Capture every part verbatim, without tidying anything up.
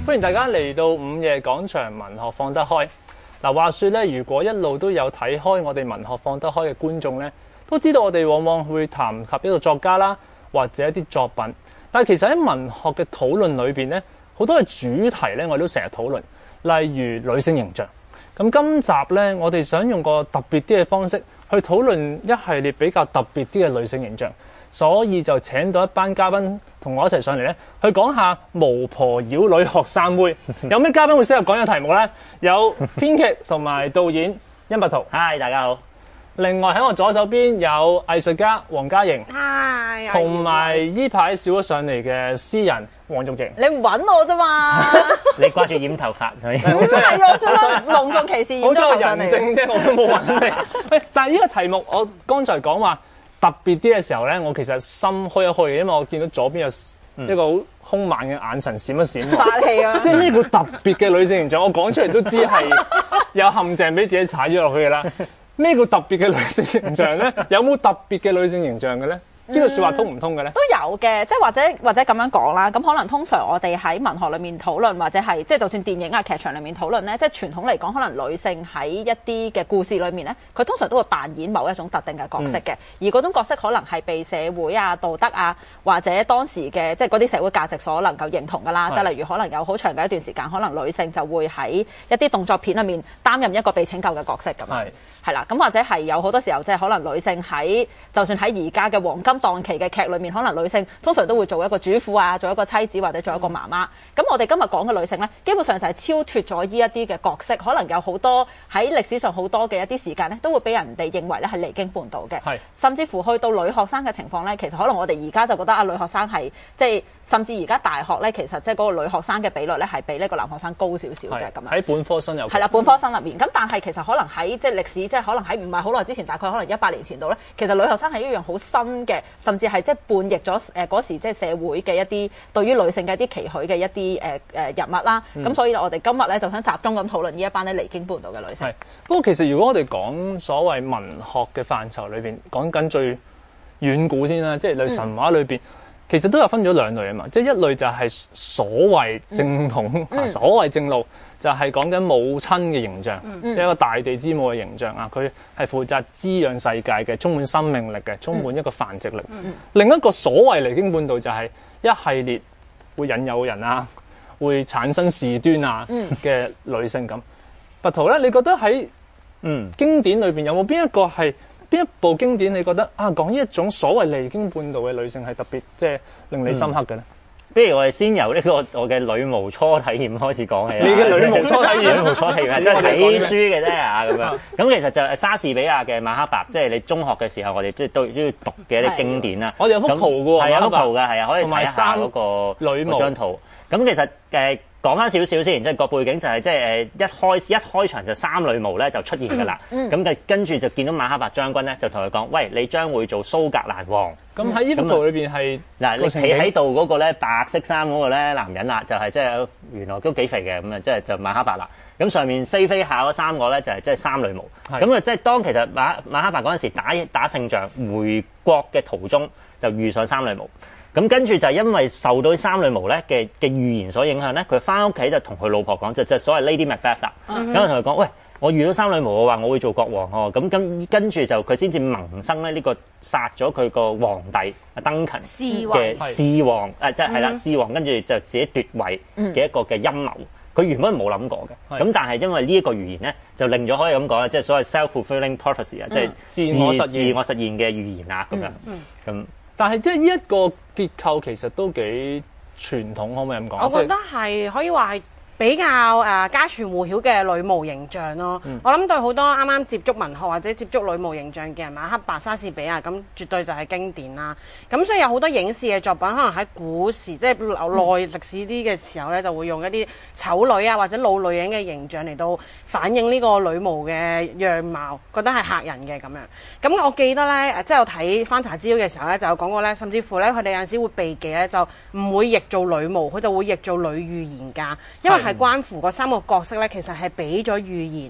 歡迎大家嚟到午夜廣場文學放得開。嗱，話說咧，如果一路都有睇開我哋文學放得開嘅觀眾咧，都知道我哋往往會談及一個作家啦，或者一啲作品。但係其實喺文學嘅討論裏邊咧，好多嘅主題咧，我哋都成日討論，例如女性形象。咁今集咧，我哋想用個特別啲嘅方式去討論一系列比較特別啲嘅女性形象。所以就請到一班嘉賓同我一齊上嚟咧，去講下巫婆妖女學生妹。有咩嘉賓會適合講呢個題目咧？有編劇同埋導演殷百圖。 嗨，大家好。 另外喺我左手邊有藝術家黃嘉瑩。 嗨。 同埋依排少咗上嚟嘅詩人黃鈺瑩。 你唔揾我啫嘛？ 你掛住染頭髮，所以唔係我最多隆重其事染咗頭上嚟。 好在人證啫，我都冇揾你。喂，但係呢個題目我剛才講話特別啲嘅時候咧，我其實心虛一虛嘅，因為我見到左邊有一個好兇猛嘅眼神閃一閃， 殺氣啊！ 即係咩叫特別嘅女性形象？我講出嚟都知係有陷阱俾自己踩咗落去嘅啦。咩叫特別嘅女性形象咧？有冇特別嘅女性形象嘅咧？呢個説話通唔通嘅咧？ 都有嘅，即係或者或者咁樣講啦。咁可能通常我哋喺文學裏面討論，或者係即係就算電影啊、劇場裏面討論咧，即係傳統嚟講，可能女性喺一啲嘅故事裏面咧，佢通常都會扮演某一種特定嘅角色嘅。嗯、而嗰種角色可能係被社會啊、道德啊，或者當時嘅即係嗰啲社會價值所能夠認同㗎啦。即係例如可能有好長嘅一段時間，可能女性就會喺一啲動作片裏面擔任一個被拯救嘅角色咁樣。係啦，咁或者係有好多時候，即係可能女性喺就算喺而家嘅黃金檔期嘅劇裏面，可能女性通常都會做一個主婦啊，做一個妻子或者做一個媽媽。咁、嗯、我哋今日講嘅女性咧，基本上就係超脫咗呢一啲嘅角色，可能有好多喺歷史上好多嘅一啲時間咧，都會俾人哋認為咧係離經叛道嘅。係，甚至乎去到女學生嘅情況咧，其實可能我哋而家就覺得啊，女學生係即係甚至而家大學咧，其實即係嗰個女學生嘅比率咧係比呢個男學生高少少嘅咁樣。 喺本科生有係啦，本科生入面。咁但係其實可能喺即係歷史，即係可能喺唔係好耐之前，大概可能一百年前度咧，其實女學生係一樣好新嘅，甚至係即係叛逆咗誒嗰時即係社會嘅一啲對於女性嘅一啲期許嘅一啲誒誒人物啦。咁、嗯、所以我哋今日咧就想集中咁討論呢一班咧離經叛道嘅女性。係， 不過其實如果我哋講所謂文學嘅範疇裏邊，講緊最遠古先啦，即係類神話裏邊。嗯其實都有分咗兩類啊嘛，即係一類就係所謂正統、嗯、所謂正路，就係講緊母親嘅形象，嗯、即係一個大地之母嘅形象啊。佢係負責滋養世界嘅，充滿生命力嘅，充滿一個繁殖力。嗯、另一個所謂離經叛道就係一系列會引誘人啊，會產生事端啊嘅女性咁。百圖咧，你覺得喺嗯經典裏邊有冇邊一個係？邊一部經典你覺得啊講呢一種所謂離經叛道嘅女性係特別即係令你深刻嘅咧？ 不如我哋先由呢個我嘅女巫初體驗開始講起啦。 你嘅女巫初體驗， 女巫初體驗即係睇書嘅啫啊咁樣。咁其實就係莎士比亞嘅《馬克白》，即係你中學嘅時候我哋即係都都要讀嘅一啲經典啦。 我哋有幅圖嘅喎， 係有幅圖嘅，係啊，可以睇下嗰個女巫嗰張圖。咁其實誒。講翻少少先，即係個背景就係即係誒一開一開場就三女巫咧就出現㗎啦。咁就、嗯、跟住就見到馬克白將軍咧就同佢講：喂，你將會做蘇格蘭王。咁喺呢幅圖裏邊係嗱，你企喺度嗰個咧白色衫嗰個咧男人啦，就係即係原來都幾肥嘅咁啊，即係就馬克白啦。咁上面飛飛下嗰三個咧就係即係三女巫。咁啊，即係當其實馬馬克白嗰陣時打打勝仗回國嘅途中就遇上三女巫。咁跟住就因為受到三女巫咧嘅嘅預言所影響咧，佢翻屋企就同佢老婆講，就就所謂 Lady Macbeth 啦。咁我同佢講：喂，我遇到三女巫，我話我會做國王喎。咁跟跟住就佢先至萌生咧呢個殺咗佢個皇帝阿登勤嘅弑王，誒即係係啦弑王，跟住就自己奪位嘅一個嘅陰謀。佢原本冇諗過嘅，咁但係因為呢一個預言咧，就令咗可以咁講啦，即係所謂 self-fulfilling prophecy 啊，即係自我實自我實現嘅預言啊咁樣咁。但係即係呢一個結構其實都幾傳統，可唔可以咁講？ 我覺得係可以話係比較誒家傳戶曉嘅女巫形象咯。嗯、我諗對好多啱啱接觸文學或者接觸女巫形象嘅人，馬克白、莎士比亞咁絕對就係經典啦。咁所以有好多影視嘅作品，可能喺古時即係留耐歷史啲嘅時候咧，就會用一啲醜女啊或者老女人嘅形象嚟到反映呢個女巫嘅樣貌，覺得係嚇人嘅咁樣。咁我記得咧，即係我睇翻查資料嘅時候咧，就有講過咧，甚至乎咧佢哋有陣時會避忌咧，就唔會譯做女巫，佢就會譯做女預言家，因為係關乎嗰三個角色咧，其實係俾咗預言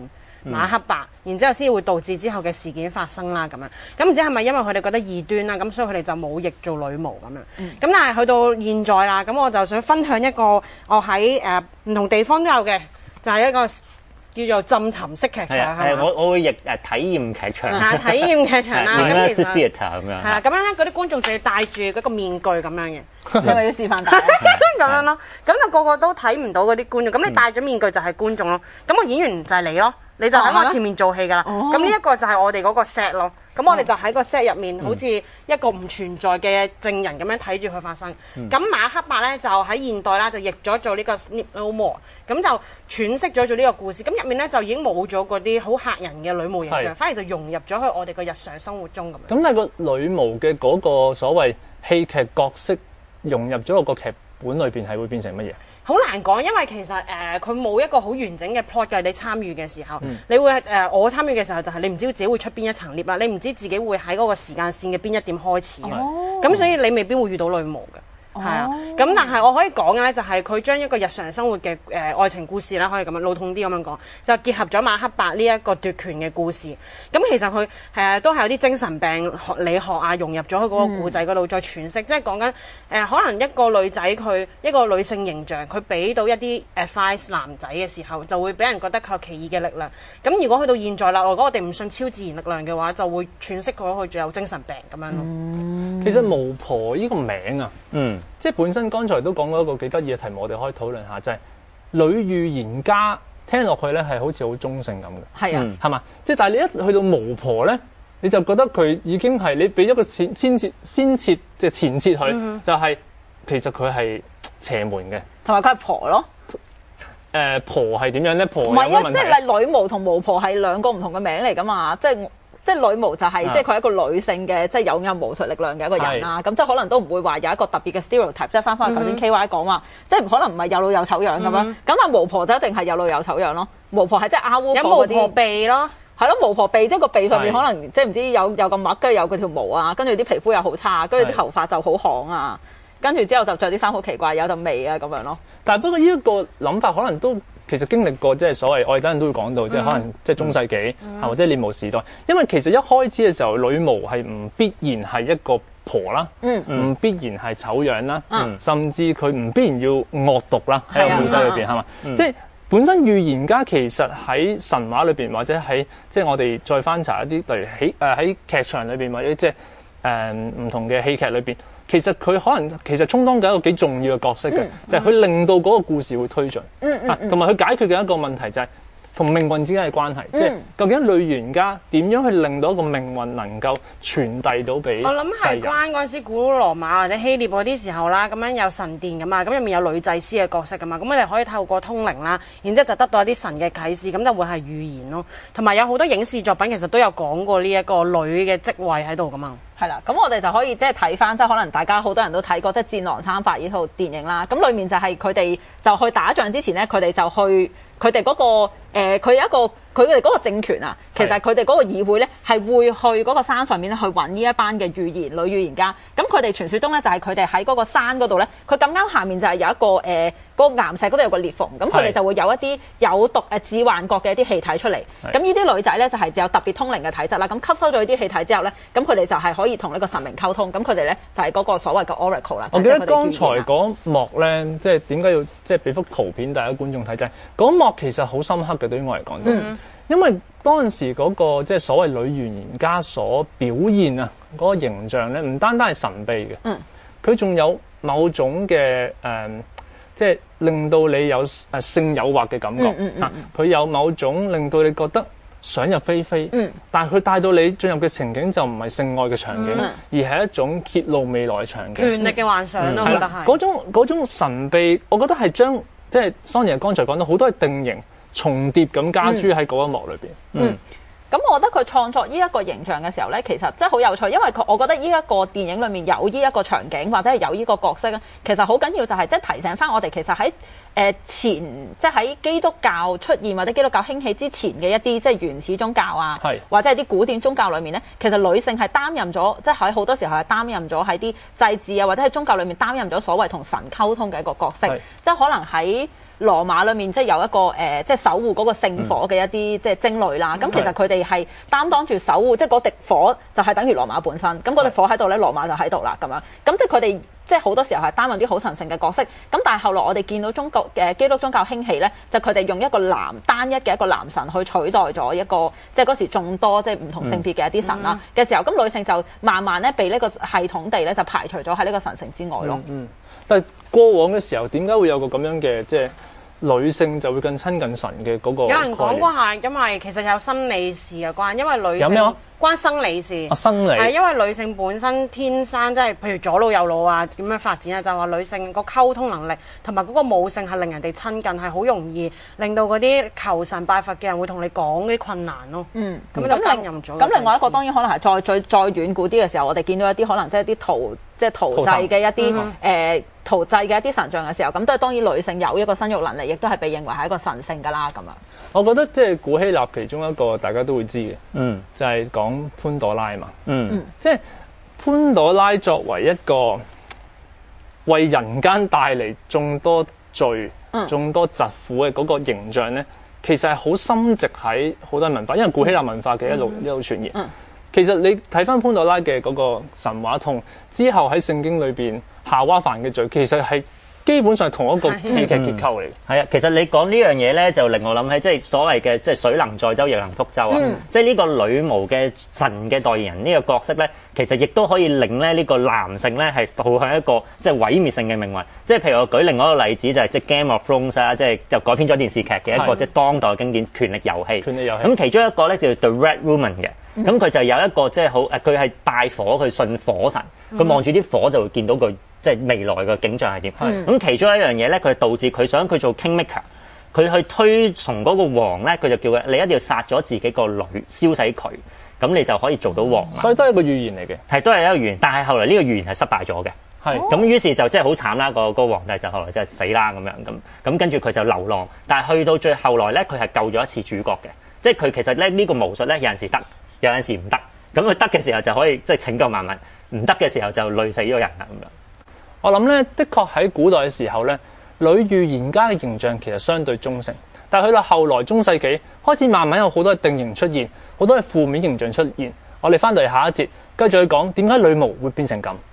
馬克白，然之後先會導致之後嘅事件發生啦咁樣。咁唔知係咪因為佢哋覺得異端啦，咁所以佢哋就冇譯做女巫咁樣。咁、嗯、但係去到現在啦，咁我就想分享一個我喺誒唔同地方都有嘅，就係、是、一個叫做浸沉式劇場係我我會譯誒體驗劇場。 係體驗劇場啦，咁其實咁樣係啦，咁樣咧嗰啲觀眾就要戴住嗰個面具咁樣嘅， 你咪要示範戴咁樣咯，咁就個個都睇唔到嗰啲觀眾，咁你戴咗面具就係觀眾咯，咁個演員就係你咯，你就喺我前面做戲噶啦，咁呢一個就係我哋嗰個 set 咯。咁我哋就喺個 set 入面，好似一個唔存在嘅證人咁樣睇住佢發生。咁、嗯、馬克白咧就喺現代啦，就譯咗做呢個 Sleep No More，咁就詮釋咗做呢個故事。咁入面咧就已經冇咗嗰啲好嚇人嘅女巫形象，反而就融入咗去我哋個日常生活中咁樣。 咁但係個女巫嘅嗰個所謂戲劇角色融入咗個劇本裏邊，係會變成乜嘢？ 好難講，因為其實誒佢冇一個好完整嘅 plot 嘅。你參與嘅時候，嗯、你會誒、呃、我參與嘅時候就係你唔知自己會出邊一層 lift 啦，你唔知自己會喺嗰個時間線嘅邊一點開始嘅，咁、哦、所以你未必會遇到女巫嘅。係啊，咁但係我可以講嘅咧，就係佢將一個日常生活嘅誒、呃、愛情故事啦，可以咁樣老痛啲咁樣講，就結合咗馬克白呢一個奪權嘅故事。咁其實佢誒都係有啲精神病學理學啊，融入咗去嗰個故仔嗰度再詮釋，嗯、即係講緊誒可能一個女仔佢一個女性形象，佢俾到一啲 advice 男仔嘅時候，就會俾人覺得佢有奇異嘅力量。咁如果去到現在啦，如果我哋唔信超自然力量嘅話，就會詮釋佢佢仲有精神病咁樣咯。 嗯、其實巫婆呢個名啊，嗯。即係本身剛才都講過一個幾得意嘅題目，我哋可以討論下，就係、是、女預言家聽落去咧係好似好中性咁嘅，係啊，係嘛？即係但係你一去到巫婆咧，你就覺得佢已經係你俾一個先先設先設即係前設佢，嗯、就係、是、其實佢係邪門嘅， 同埋佢係婆咯。 誒、呃、婆係點樣咧？婆唔係啊，即係女巫同巫婆係兩個唔同嘅名嚟㗎嘛，即係。即係女巫就係、是，即係佢係一個女性嘅，即係有有巫術力量嘅一個人啦。咁即係可能都唔會話有一個特別嘅 stereotype，即係翻返去頭先 K Y 講話，即係可能唔係有老有醜樣咁樣。咁但係巫婆就一定係有老有醜樣咯。巫婆係即係阿巫婆嗰啲。有巫婆鼻咯，係咯，巫婆鼻即係個鼻上面可能即係唔知有有個墨，跟住有嗰條毛啊，跟住啲皮膚又好差，跟住啲頭髮就好旱啊，跟住之後就着啲衫好奇怪，有陣味啊咁樣咯。但係不過呢一個諗法可能都。其實經歷過即係所謂，我哋等陣都會講到，即係可能即係中世紀、嗯、或者獵巫時代。因為其實一開始嘅時候，女巫係唔必然係一個婆啦，唔、嗯、必然係醜樣啦，嗯、甚至佢唔必然要惡毒啦喺個故仔裏邊，係嘛？即係本身預言家其實喺神話裏邊，或者喺即係我哋再翻查一啲，例如喺誒喺劇場裏邊，或者即係誒唔同嘅戲劇裏邊。其實佢可能其實充當緊一個幾重要嘅角色嘅，嗯、就係佢令到嗰個故事會推進，同埋佢解決嘅一個問題就係同命運之間嘅關係，嗯、即係究竟女預言家點樣去令到一個命運能夠傳遞到俾？我諗係關嗰陣時古羅馬或者希臘嗰啲時候啦，咁樣有神殿噶嘛，咁入面有女祭司嘅角色噶嘛，咁我哋可以透過通靈啦，然之後就得到一啲神嘅啟示，咁就會係預言咯。同埋有好多影視作品其實都有講過呢一個女嘅職位喺度噶嘛。 係啦，咁我哋就可以即係睇翻，即係可能大家好多人都睇過即係《戰狼三百》呢套電影啦。咁裡面就係佢哋就去打仗之前咧，佢哋就去佢哋嗰個誒，佢、呃、有一個佢哋嗰個政權啊。其實佢哋嗰個議會咧係會去嗰個山上面咧去揾呢一班嘅預言女預言家。咁佢哋傳説中咧就係佢哋喺嗰個山嗰度咧，佢咁啱下面就係有一個誒。呃嗰個岩石嗰度有個裂縫，咁佢哋就會有一啲有毒誒致幻覺嘅一啲氣體出嚟。咁呢啲女仔咧就係有特別通靈嘅體質啦。咁吸收咗呢啲氣體之後咧，咁佢哋就係可以同呢個神明溝通。咁佢哋咧就係嗰個所謂嘅 oracle 啦。 我記得剛才嗰幕咧，即係點解要即係俾幅圖片大家觀眾睇？就係嗰幕其實好深刻嘅，對於我嚟講，嗯、因為當時嗰個即係所謂女預言家所表現啊嗰個形象咧，唔單單係神秘嘅，佢仲、嗯、有某種嘅誒。嗯即係令到你有誒性誘惑嘅感覺，嚇佢、嗯嗯嗯、有某種令到你覺得想入非非，嗯、但係佢帶到你進入嘅情景就唔係性愛嘅場景，嗯、而係一種揭露未來嘅場景。 權力嘅幻想咯，我覺得係嗰種嗰種神秘，我覺得係將即係 Sonia 剛才講到好多係定型重疊咁加諸喺嗰一幕裏邊。嗯。嗯咁我覺得佢創作呢一個形象嘅時候咧，其實真係好有趣，因為佢我覺得呢一個電影裏面有呢一個場景或者係有呢個角色咧，其實好緊要就係即係提醒翻我哋，其實喺誒、呃、前即係喺基督教出現或者基督教興起之前嘅一啲即係原始宗教啊，是或者係啲古典宗教裏面咧，其實女性係擔任咗即係喺好多時候係擔任咗喺啲祭祀啊或者係宗教裏面擔任咗所謂同神溝通嘅一個角色，是即係可能喺。 羅馬裏面即係有一個誒、呃，即係守護嗰個聖火嘅一啲、嗯、即係精類啦。咁、嗯、其實佢哋係擔當住守護，即係嗰滴火就係等於羅馬本身。咁嗰滴火喺度咧，羅馬就喺度啦咁樣。咁即係佢哋即係好多時候係擔任啲好神聖嘅角色。咁但係後來我哋見到中國嘅基督宗教興起咧，就佢哋用一個男單一嘅一個男神去取代咗一個即係嗰時眾多即係唔同性別嘅一啲神啦嘅、嗯、時候，咁女性就慢慢咧被呢個系統地咧就排除咗喺呢個神聖之外咯。 嗯，嗯但係過往嘅時候點解會有個咁樣嘅即係女性就會更親近神嘅嗰個？有人講過係因為其實有生理事嘅關，因為女性有咩關生理事。 啊，生理係因為女性本身天生即係譬如左腦右腦啊點樣發展啊，就係話女性個溝通能力同埋嗰個母性係令人哋親近，係好容易令到嗰啲求神拜佛嘅人會同你講啲困難咯。 嗯， 咁就擔任咗。 咁另外一個當然可能係再再再遠古啲嘅時候，我哋見到一啲可能即係啲陶即係陶製嘅一啲誒陶製嘅一啲神像嘅時候，咁都係當然女性有一個生育能力，亦都係被認為係一個神聖㗎啦咁樣。 我覺得即係古希臘其中一個大家都會知嘅， 嗯， 就係講潘朵拉嘛， 嗯， 即係潘朵拉作為一個為人間帶嚟眾多罪、 嗯、 眾多疾苦嘅嗰個形象咧，其實係好深植喺好多文化，因為古希臘文化嘅一路、嗯、一路傳言。 嗯、 其實你睇翻潘朵拉嘅嗰個神話同之後喺聖經裏邊夏娃犯嘅罪，其實係基本上同一個戲劇結構嚟。 係啊，其實你講呢樣嘢咧，就令我諗起即係所謂嘅即係水能載舟，亦能覆舟啊。 嗯、 即係呢個女巫嘅神嘅代言人呢個角色咧，其實亦都可以令咧呢個男性咧係步向一個即係毀滅性嘅命運。即係譬如我舉另外一個例子，就係即係 Game of Thrones 啊，即係就改編咗電視劇嘅一個即係當代經典權力遊戲。 權力遊戲咁其中一個咧叫 The Red Woman 嘅，咁佢、嗯、就有一個即係好誒，佢係拜火，佢信火神，佢望住啲火就會見到佢。即係未來嘅景象係點？咁、嗯、其中一樣嘢咧，佢導致佢想佢做 Kingmaker，佢去推崇嗰個王咧，佢就叫佢你一定要殺咗自己個女，燒死佢，咁你就可以做到王。 所以都係一個預言嚟嘅， 係都係一個預言，但係後來呢個預言係失敗咗嘅。係咁是，於是就即係好慘啦。個個皇帝就後來就係死啦咁樣咁咁，跟住佢就流浪，但係去到最後來咧，佢係救咗一次主角嘅。即係佢其實咧呢、這個巫術咧有陣時得，有陣時唔得。咁佢得嘅時候就可以即係拯救萬民，唔得嘅時候就累死咗人啦咁樣。 我諗咧，的確喺古代嘅時候咧，女預言家嘅形象其實相對中性，但係去到後來中世紀開始慢慢有好多嘅定型出現，好多嘅負面形象出現。我哋翻到嚟下一節，繼續去講點解女巫會變成咁。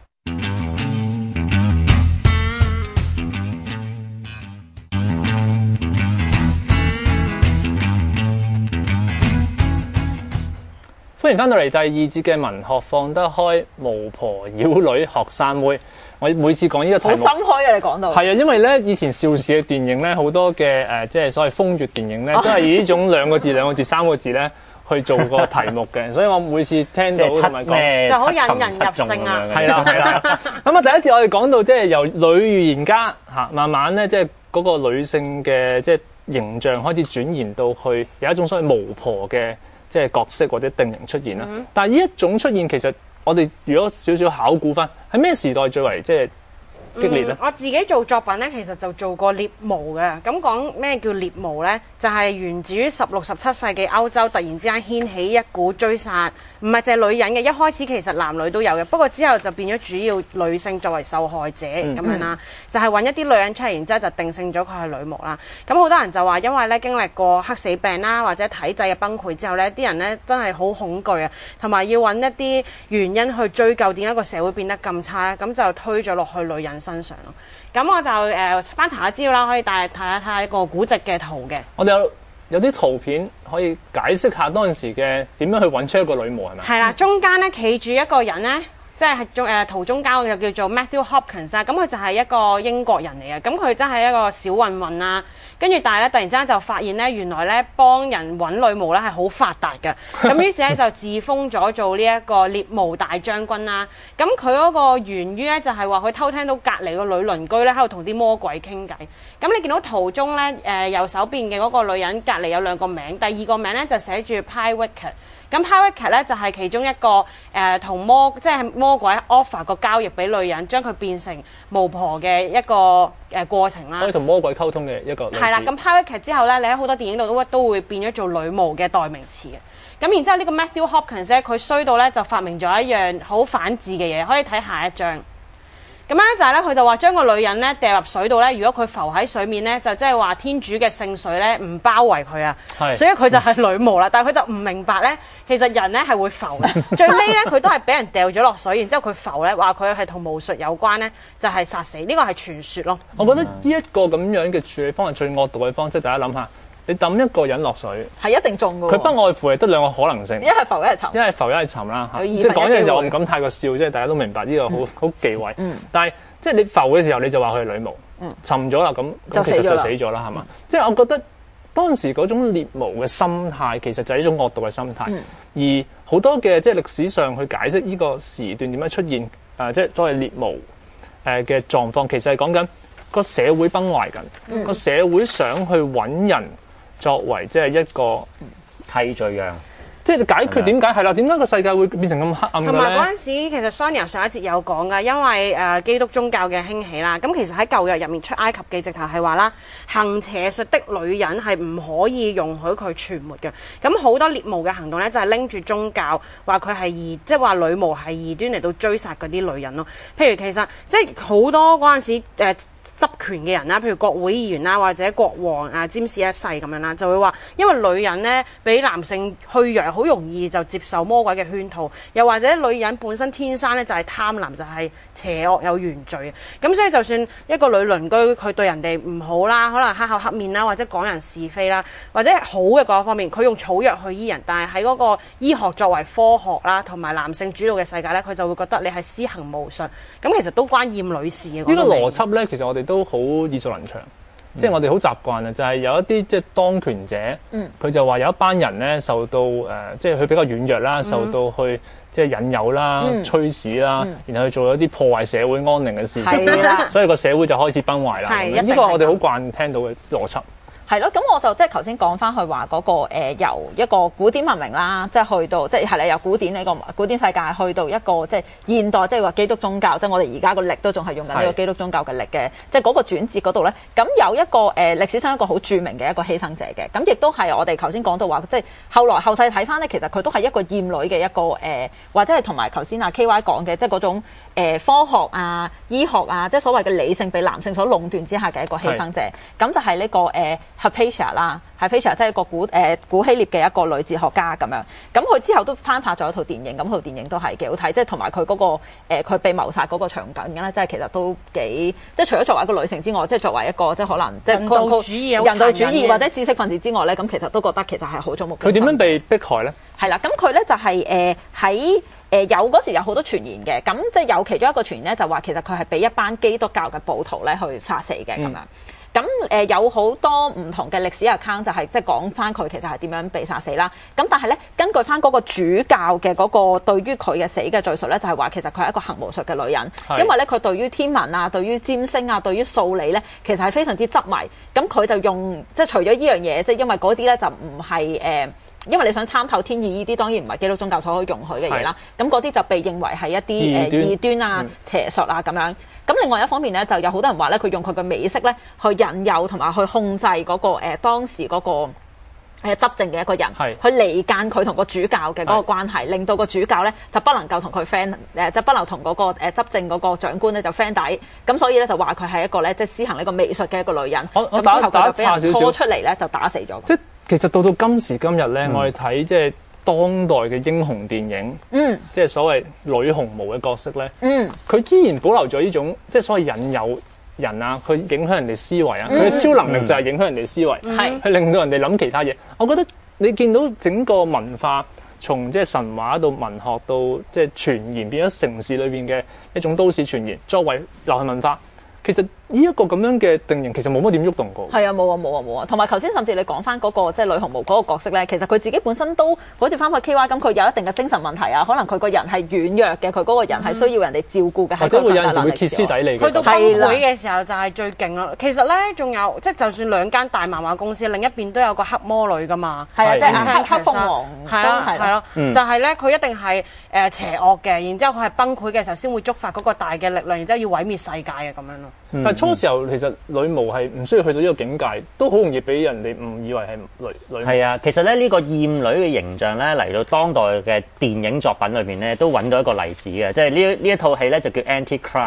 歡迎翻到嚟第二節嘅文學放得開，巫婆妖女學生妹。我每次講呢個題目， 好心開啊！你講到係啊，因為咧以前邵氏嘅電影咧，好多嘅誒、呃，即係所謂風月電影咧，都係以呢種兩個字、兩個字、三個字咧去做個題目嘅。所以我每次聽到同埋講， 就好引人入勝啊！ 係啦係啦。咁啊，第一節我哋講到即係由女預言家嚇，慢慢咧即係嗰個女性嘅即係形象開始轉移到去有一種所謂巫婆嘅。即係角色或者定型出現啦，嗯、但係呢一種出現其實我哋如果少少考古翻，喺咩時代最為即係激烈咧、嗯？ 我自己做作品咧，其實就做過獵巫嘅。咁講咩叫獵巫咧？就係、是、源自於十六、十七世紀歐洲，突然之間掀起一股追殺，唔係淨係女人嘅。一開始其實男女都有嘅，不過之後就變咗主要女性作為受害者咁、嗯、樣啦。就係揾一啲女人出嚟，然之後就定性咗佢係女巫啦。咁好多人就話，因為咧經歷過黑死病啦，或者體制嘅崩潰之後咧，啲人咧真係好恐懼啊，同埋要揾一啲原因去追究點解個社會變得咁差，咁就推咗落去女人身上咯。咁我就誒、呃、翻查下資料啦，可以帶睇下睇下一個古籍嘅圖嘅。 我哋有有啲圖片可以解釋下當陣時嘅點樣去揾出一個女巫係咪？ 係啦，中間咧企住一個人咧，即係中誒圖中間嘅就叫做 Matthew Hopkins 啊。咁佢就係一個英國人嚟嘅，咁佢真係一個小混混啦。跟住但係咧，突然之間就發現咧，原來咧幫人揾女巫咧係好發達嘅。咁於是咧就自封咗做呢一個獵巫大將軍啦。咁佢嗰個源於咧就係話佢偷聽到隔離個女鄰居咧喺度同啲魔鬼傾偈。咁你見到圖中咧誒右手邊嘅嗰個女人隔離有兩個名，第二個名咧就寫住 Pyewacket。咁 Pyewacket 咧就係其中一個誒同、呃、魔即係魔鬼 offer 個交易俾女人，將佢變成巫婆嘅一個誒、呃、過程啦。 可以同魔鬼溝通嘅一個。 係啦，咁 Pyewacket 之後咧，你喺好多電影度都都會變咗做女巫嘅代名詞嘅。咁然之後呢個 Matthew Hopkins 咧，佢衰到咧就發明咗一樣好反智嘅嘢，可以睇下一張。 咁咧就係咧，佢就話將個女人咧掉入水度咧，如果佢浮喺水面咧，就即係話天主嘅聖水咧唔包圍佢啊，所以佢就係女巫啦。但係佢就唔明白咧，其實人咧係會浮嘅。最尾咧佢都係俾人掉咗落水，然之後佢浮咧話佢係同巫術有關咧，就係、是、殺死。呢個係傳說咯。 我覺得呢一個咁樣嘅處理方係最惡毒嘅方式。大家諗下，你抌一個人落水係一定中㗎喎。 佢不外乎係得兩個可能性， 一係浮一係沉。 一係浮一係沉啦。即係講嘅時候，我唔敢太過笑，即係大家都明白呢個好好忌諱。嗯、但係即係你浮嘅時候，你就話佢係女巫。嗯、沉咗啦，咁咁其實就死咗啦，係嘛？嗯、即係我覺得當時嗰種獵巫嘅心態，其實就係一種惡毒嘅心態。嗯、而好多嘅即係歷史上去解釋呢個時段點樣出現，誒、呃、即係所謂獵巫誒嘅狀況，其實係講緊個社會崩壞緊，個、嗯、社會想去揾人作為即係一個替罪羊。 即係解決點解係啦？點解個世界會變成咁黑暗嘅咧？ 同埋嗰陣時，其實 Sonia 上一節有講㗎，因為誒、呃、基督宗教嘅興起啦。咁其實喺舊約入面出埃及記直頭係話啦，行邪術的女人係唔可以容許佢存活嘅。咁好多獵巫嘅行動咧，就係拎住宗教話佢係異，即係話女巫係異端嚟到追殺嗰啲女人咯。譬如其實即係好多嗰陣時、呃執權嘅人啦，譬如國會議員啦，或者國王啊，占士一世咁樣啦，就會話，因為女人咧比男性虛弱，好容易就接受魔鬼嘅圈套，又或者女人本身天生咧就係貪婪，就係邪惡有原罪。咁所以就算一個女鄰居佢對人哋唔好啦，可能黑口黑面啦，或者講人是非啦，或者好嘅嗰一方面，佢用草藥去醫人，但係喺嗰個醫學作為科學啦，同埋男性主導嘅世界咧，佢就會覺得你係施行巫術。咁其實都關厭女士嘅。呢個邏輯咧，其實我哋都好耳熟能詳，嗯、即係我哋好習慣啊！就係、是、有一啲即係當權者，佢、嗯、就話有一班人咧受到誒、呃，即係佢比較軟弱啦，嗯、受到去即係引誘啦、嗯、驅使啦，嗯、然後去做一啲破壞社會安寧嘅事情，的所以個社會就開始崩壞啦。呢個我哋好慣聽到嘅邏輯。 係咯，咁我就即係頭先講翻去話嗰個誒、呃、由一個古典文明啦，即係去到即係係啦，由古典呢個古典世界去到一個即係現代，即係話基督宗教，即係我哋而家個歷都仲係用緊呢個基督宗教嘅歷嘅，即係嗰個轉折嗰度咧，咁有一個誒、呃、歷史上一個好著名嘅一個犧牲者嘅，咁亦都係我哋頭先講到話，即係後來後世睇翻咧，其實佢都係一個厭女嘅一個誒、呃，或者係同埋頭先阿 K Y 講嘅，即係嗰種、呃、科學啊、醫學啊，即係所謂嘅理性被男性所壟斷之下嘅一個犧牲者，咁就係呢、這個誒。呃 Hypatia 啦 Hypatia 即係一個古誒、呃、古希臘嘅一個女哲學家咁樣，咁佢之後都翻拍咗一套電影，咁套電影都係幾好睇，即係同埋佢嗰個佢、呃、被謀殺嗰個場景咧，即係其實都幾即係除咗作為一個女性之外，即係作為一個即係可能即係人道主義、 人道主義或者知識分子之外咧，咁其實都覺得其實係好觸目。 佢點樣被迫害咧？ 係啦，咁佢咧就係誒喺誒有嗰時有好多傳言嘅，咁即係有其中一個傳言咧就話其實佢係俾一班基督教嘅暴徒咧去殺死嘅咁樣。嗯咁誒、呃、有好多唔同嘅歷史 account 就係即係講翻佢其實係點樣被殺死啦。咁但係咧根據翻嗰個主教嘅嗰個對於佢嘅死嘅敘述咧，就係、是、話其實佢係一個行巫術嘅女人，是因為咧佢對於天文啊、對於占星啊、對於數理咧，其實係非常之執迷。咁佢就用即係除咗呢樣嘢，即係因為嗰啲咧就唔係誒。因為你想參透天意呢啲，當然唔係基督宗教所可以容許嘅嘢啦。咁嗰啲就被認為係一啲誒異端啊、嗯、邪術啊咁樣。咁另外一方面咧，就有好多人話咧，佢用佢嘅美色咧去引誘同埋去控制嗰、那個誒、呃、當時嗰、那個誒、呃、執政嘅一個人，是去離間佢同個主教嘅嗰個關係，是令到個主教咧就不能夠同佢 friend 誒，就不能同嗰個誒執政嗰個長官咧就 friend 底。咁所以咧就話佢係一個咧即係施行呢個美術嘅一個女人。 我我打打岔少少，拖出嚟咧就打死咗。 即其實到到今時今日咧，嗯、我哋睇即係當代嘅英雄電影，嗯，即係所謂女紅毛嘅角色咧，嗯，佢依然保留咗呢種即係所謂引誘人啊，佢影響人哋思維啊，佢嘅、嗯、超能力就係影響人哋思維，係、嗯、去令到人哋諗其他嘢。我覺得你見到整個文化從即係神話到文學到即係傳言變咗城市裏邊嘅一種都市傳言，作為流行文化。其實呢一個咁樣嘅定型，其實冇乜點喐動過。 係啊，冇啊，冇啊，冇啊。同埋頭先甚至你講翻嗰個即係女紅毛嗰個角色咧，其實佢自己本身都好似翻去 K Y 咁，佢有一定嘅精神問題啊。可能佢個人係軟弱嘅，佢嗰個人係需要人哋照顧嘅，係、嗯、 或者會有陣時會歇斯底里嘅。 去到崩潰嘅時候就係最勁啦。其實咧仲有即係就算兩間大漫畫公司，另一邊都有個黑魔女噶嘛。係啊，即係黑黑鳳凰。係啊，係咯，就係咧佢一定係誒、呃、邪惡嘅，然之後佢係崩潰嘅時候先會觸發嗰個大嘅力量，然之後要毀滅世界嘅咁樣咯。 嗯、但係初時候其實女巫係唔需要去到呢個境界，都好容易俾人哋誤以為係女女巫。 係啊，其實咧呢、這個厭女嘅形象咧嚟到當代嘅電影作品裏邊咧都揾到一個例子嘅，即係呢呢一套戲咧就叫 Antichrist。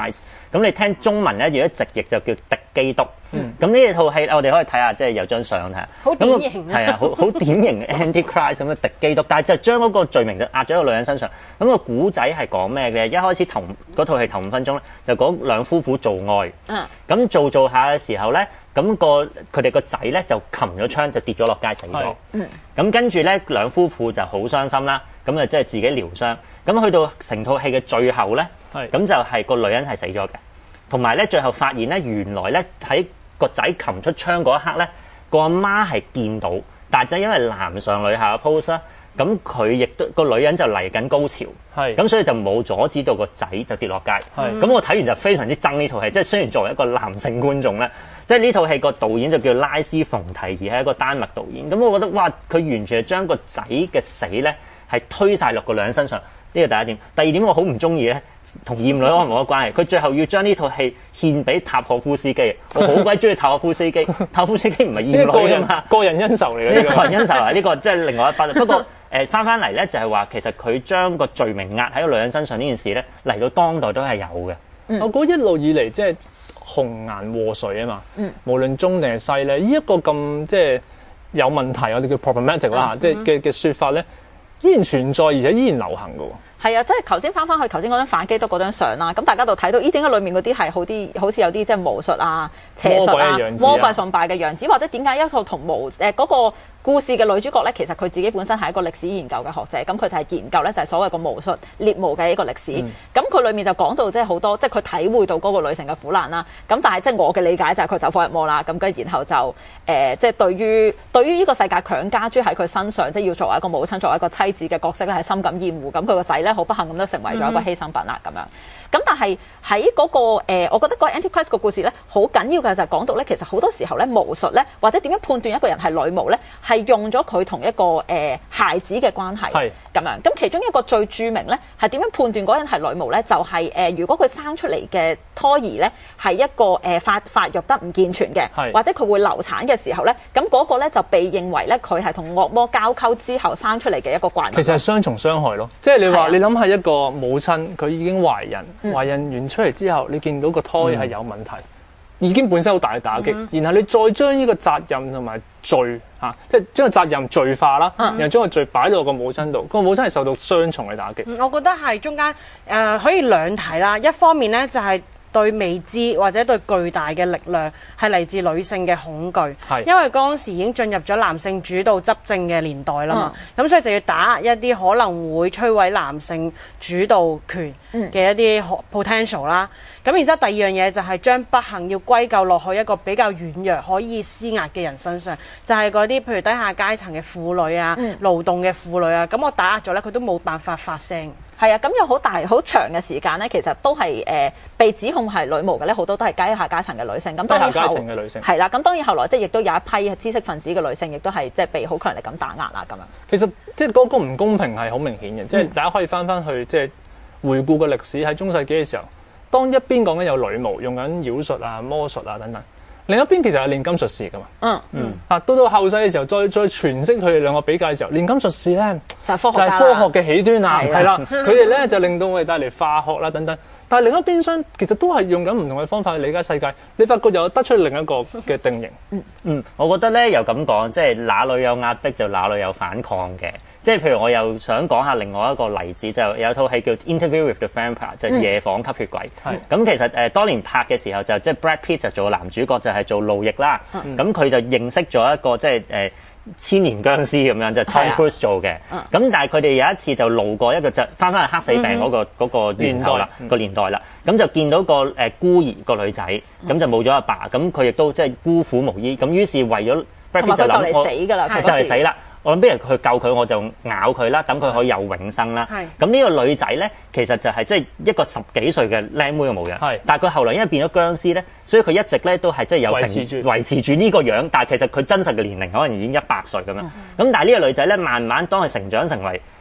咁你聽中文咧，如果直譯就叫敵基督。咁呢套戲我哋可以睇下，即係有張相睇下。 好典型啊！ 係啊，好好典型嘅 Antichrist 咁嘅敵基督，但係就將嗰個罪名就壓咗喺個女人身上。咁個古仔係講咩嘅？一開始頭嗰套戲頭五分鐘咧，就講兩夫婦做愛。嗯。咁做做下嘅時候咧，咁、個佢哋個仔咧就擒咗槍就跌咗落街死咗。嗯。咁跟住咧，兩夫婦就好傷心啦。咁啊，即係自己療傷。咁去到成套戲嘅最後咧，咁就係個女人係死咗嘅。同埋咧，最後發現咧，原來咧喺個仔擒出槍嗰一刻咧，個阿媽係見到，但係就因為男上女下嘅 pose 啦，咁佢亦都個女人就嚟緊高潮，咁所以就冇阻止到個仔就跌落街。咁我睇完就非常之憎呢套戲，即係雖然作為一個男性觀眾咧，即係呢套戲個導演就叫拉斯馮提，而係一個丹麥導演。咁我覺得哇，佢完全係將個仔嘅死咧係推晒落個女人身上。呢個第一點，第二點我好唔中意咧，同厭女安冇乜關係。佢最後要將呢套戲獻俾塔可夫斯基，我好鬼中意塔可夫斯基。塔可夫斯基唔係厭女㗎嘛， 個人恩仇嚟嘅。 呢個個人恩仇啊，呢個即係另外一筆。不過誒翻翻嚟咧，就係話其實佢將個罪名壓喺個女人身上呢件事咧，嚟到當代都係有嘅。 嗯、我覺得一路以嚟即係紅顏禍水啊嘛，嗯、無論中定係西咧，呢、這、一個咁即係有問題，我哋叫 problematic 啦、嗯，即係嘅嘅説法咧，依然存在，而且依然流行嘅喎。 係啊，即係頭先翻翻去頭先嗰張反基督嗰張相啦，咁大家就睇到咦點解裡面嗰啲係好啲，好似有啲即係巫術啊、邪術啊、魔鬼崇拜嘅樣子，或者點解一套同巫誒嗰個故事嘅女主角咧，其實佢自己本身係一個歷史研究嘅學者，咁佢就係研究咧就係所謂個巫術獵巫嘅一個歷史。咁佢裡面就講到即係好多，即係佢體會到嗰個女性嘅苦難啦。咁但係即係我嘅理解就係佢走火入魔啦。咁跟然後就誒、呃、即係對於對於呢個世界強加諸喺佢身上，即係要作為一個母親、作為一個妻子嘅角色咧，係深感厭惡。咁佢個仔咧好不幸咁都成為咗一個犧牲品啦咁樣。咁但係喺嗰個、呃、我覺得嗰個 Antichrist 個故事咧，好緊要嘅就係講到咧，其實好多時候咧，巫術咧，或者點樣判斷一個人係女巫咧，係用咗佢同一個誒、呃、孩子嘅關係，係咁樣。咁其中一個最著名咧，係點樣判斷嗰人係女巫咧？就係、是、誒、呃，如果佢生出嚟嘅胎兒咧係一個誒、呃、發發育得唔健全嘅，或者佢會流產嘅時候咧，咁嗰個咧就被認為咧佢係同惡魔交溝之後生出嚟嘅一個怪物。 其實係雙重傷害咯，即係你話、啊、你諗下一個母親，佢已經懷孕。懷孕完出嚟之後，你見到個胎係有問題，嗯、已經本身好大嘅打擊。嗯、然後你再將呢個責任同埋罪嚇、啊，即係將個責任罪化啦，嗯、然後將個罪擺到個母親度，個母親係受到雙重嘅打擊。 我覺得係中間誒、呃、可以兩睇啦，一方面咧就係、是。對未知或者對巨大嘅力量係嚟自女性嘅恐懼，是因為嗰陣時已經進入咗男性主導執政嘅年代啦嘛，咁、嗯、所以就要打壓一啲可能會摧毀男性主導權嘅一啲 potential 啦。咁、嗯、然之後第二樣嘢就係將不幸要歸咎落去一個比較軟弱可以施壓嘅人身上，就係嗰啲譬如低下階層嘅婦女啊、嗯、勞動嘅婦女啊，咁我打壓咗咧，佢都冇辦法發聲。 係啊，咁有好大好長嘅時間咧，其實都係誒、呃、被指控係女巫嘅咧，好多都係低下階層嘅女性。咁當然後低下階層嘅女性係啦，咁當然後來即係亦都有一批知識分子嘅女性，亦都係即係被好強力咁打壓啦咁樣。 其實即係嗰個唔公平係好明顯嘅，嗯、即係大家可以翻翻去即係回顧個歷史喺中世紀嘅時候，當一邊講緊有女巫用緊妖術啊、魔術啊等等。另一邊其實係煉金術士噶嘛，嗯嗯，啊到到後世嘅時候，再再詮釋佢哋兩個比較嘅時候，煉金術士咧就係科學家， 就係科學嘅起端啊，係啦，佢哋咧就令到我哋帶嚟化學啦等等。但係另一邊廂其實都係用緊唔同嘅方法去理解世界。你發覺又得出另一個嘅定型。 嗯嗯，我覺得咧又咁講，即係哪裏有壓迫就哪裏有反抗嘅。即係譬如我又想講下另外一個例子，就有套戲叫 Interview with the Vampire，就係夜訪吸血鬼。係咁、嗯、其實誒、呃、當年拍嘅時候就即係 Brad Pitt 就做男主角，就係、是、做路易啦。咁佢、嗯、就認識咗一個即係誒。呃千年僵屍咁樣，即係 Tom Cruise 做嘅。咁、啊、但係佢哋有一次就路過一個就翻返去黑死病嗰、那個嗰、嗯、個年頭啦，個年代啦。咁、嗯、就見到個誒孤兒個女仔，咁、嗯、就冇咗阿爸，咁佢亦都即係孤苦無依。咁於是為咗 Brad Pitt 就諗我就嚟死㗎啦， 就嚟死啦。我諗，不如去救佢，我就咬佢啦，等佢可以有永生啦。咁呢個女仔咧，其實就係即係一個十幾歲嘅靚妹嘅模樣。係，但係佢後來因為變咗僵屍咧，所以佢一直咧都係即係有成維持住維持住呢個樣。但係其實佢真實嘅年齡可能已經一百歲咁樣。咁、嗯、但係呢個女仔咧，慢慢當佢成長成為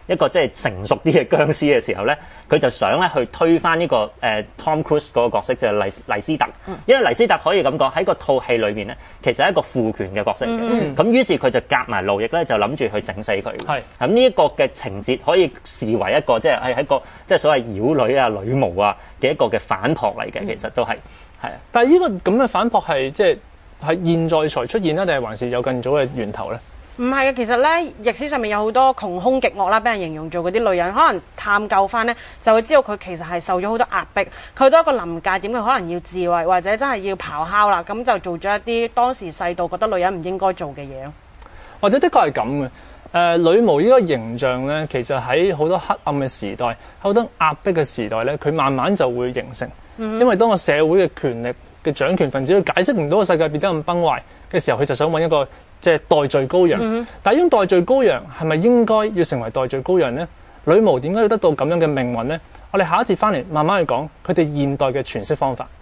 一個即係成熟啲嘅僵屍嘅時候咧，佢就想咧去推翻呢、這個誒、呃、Tom Cruise 嗰個角色就係、是、黎黎斯特，因為黎斯特可以咁講喺個套戲裏面咧，其實係一個父權嘅角色嘅。咁、嗯、於是佢就夾埋路易咧，就諗住去整死佢。係咁呢一個嘅情節可以視為一個即係係一個即係所謂妖女啊、女巫啊嘅一個嘅反撲嚟嘅，其實都係係啊。 但係呢個咁嘅反撲係即係係現在才出現啦，定係還是有更早嘅源頭咧？ 唔係嘅，其實咧歷史上面有好多窮兇極惡啦，俾人形容做嗰啲女人，可能探究翻咧就會知道佢其實係受咗好多壓迫，佢到一個臨界點，佢可能要自衛或者真係要咆哮啦，咁就做咗一啲當時世道覺得女人唔應該做嘅嘢咯。或者的確係咁嘅。誒、呃、女巫呢個形象咧，其實喺好多黑暗嘅時代，好多壓迫嘅時代咧，佢慢慢就會形成。嗯、因為當個社會嘅權力嘅掌權分子佢解釋唔到個世界變得咁崩壞嘅時候，佢就想揾一個即係代罪羔羊。嗯、但係呢種代罪羔羊係咪應該要成為代罪羔羊呢？女巫點解要得到咁樣嘅命運呢？我哋下一節翻嚟慢慢去講佢哋現代嘅詮釋方法。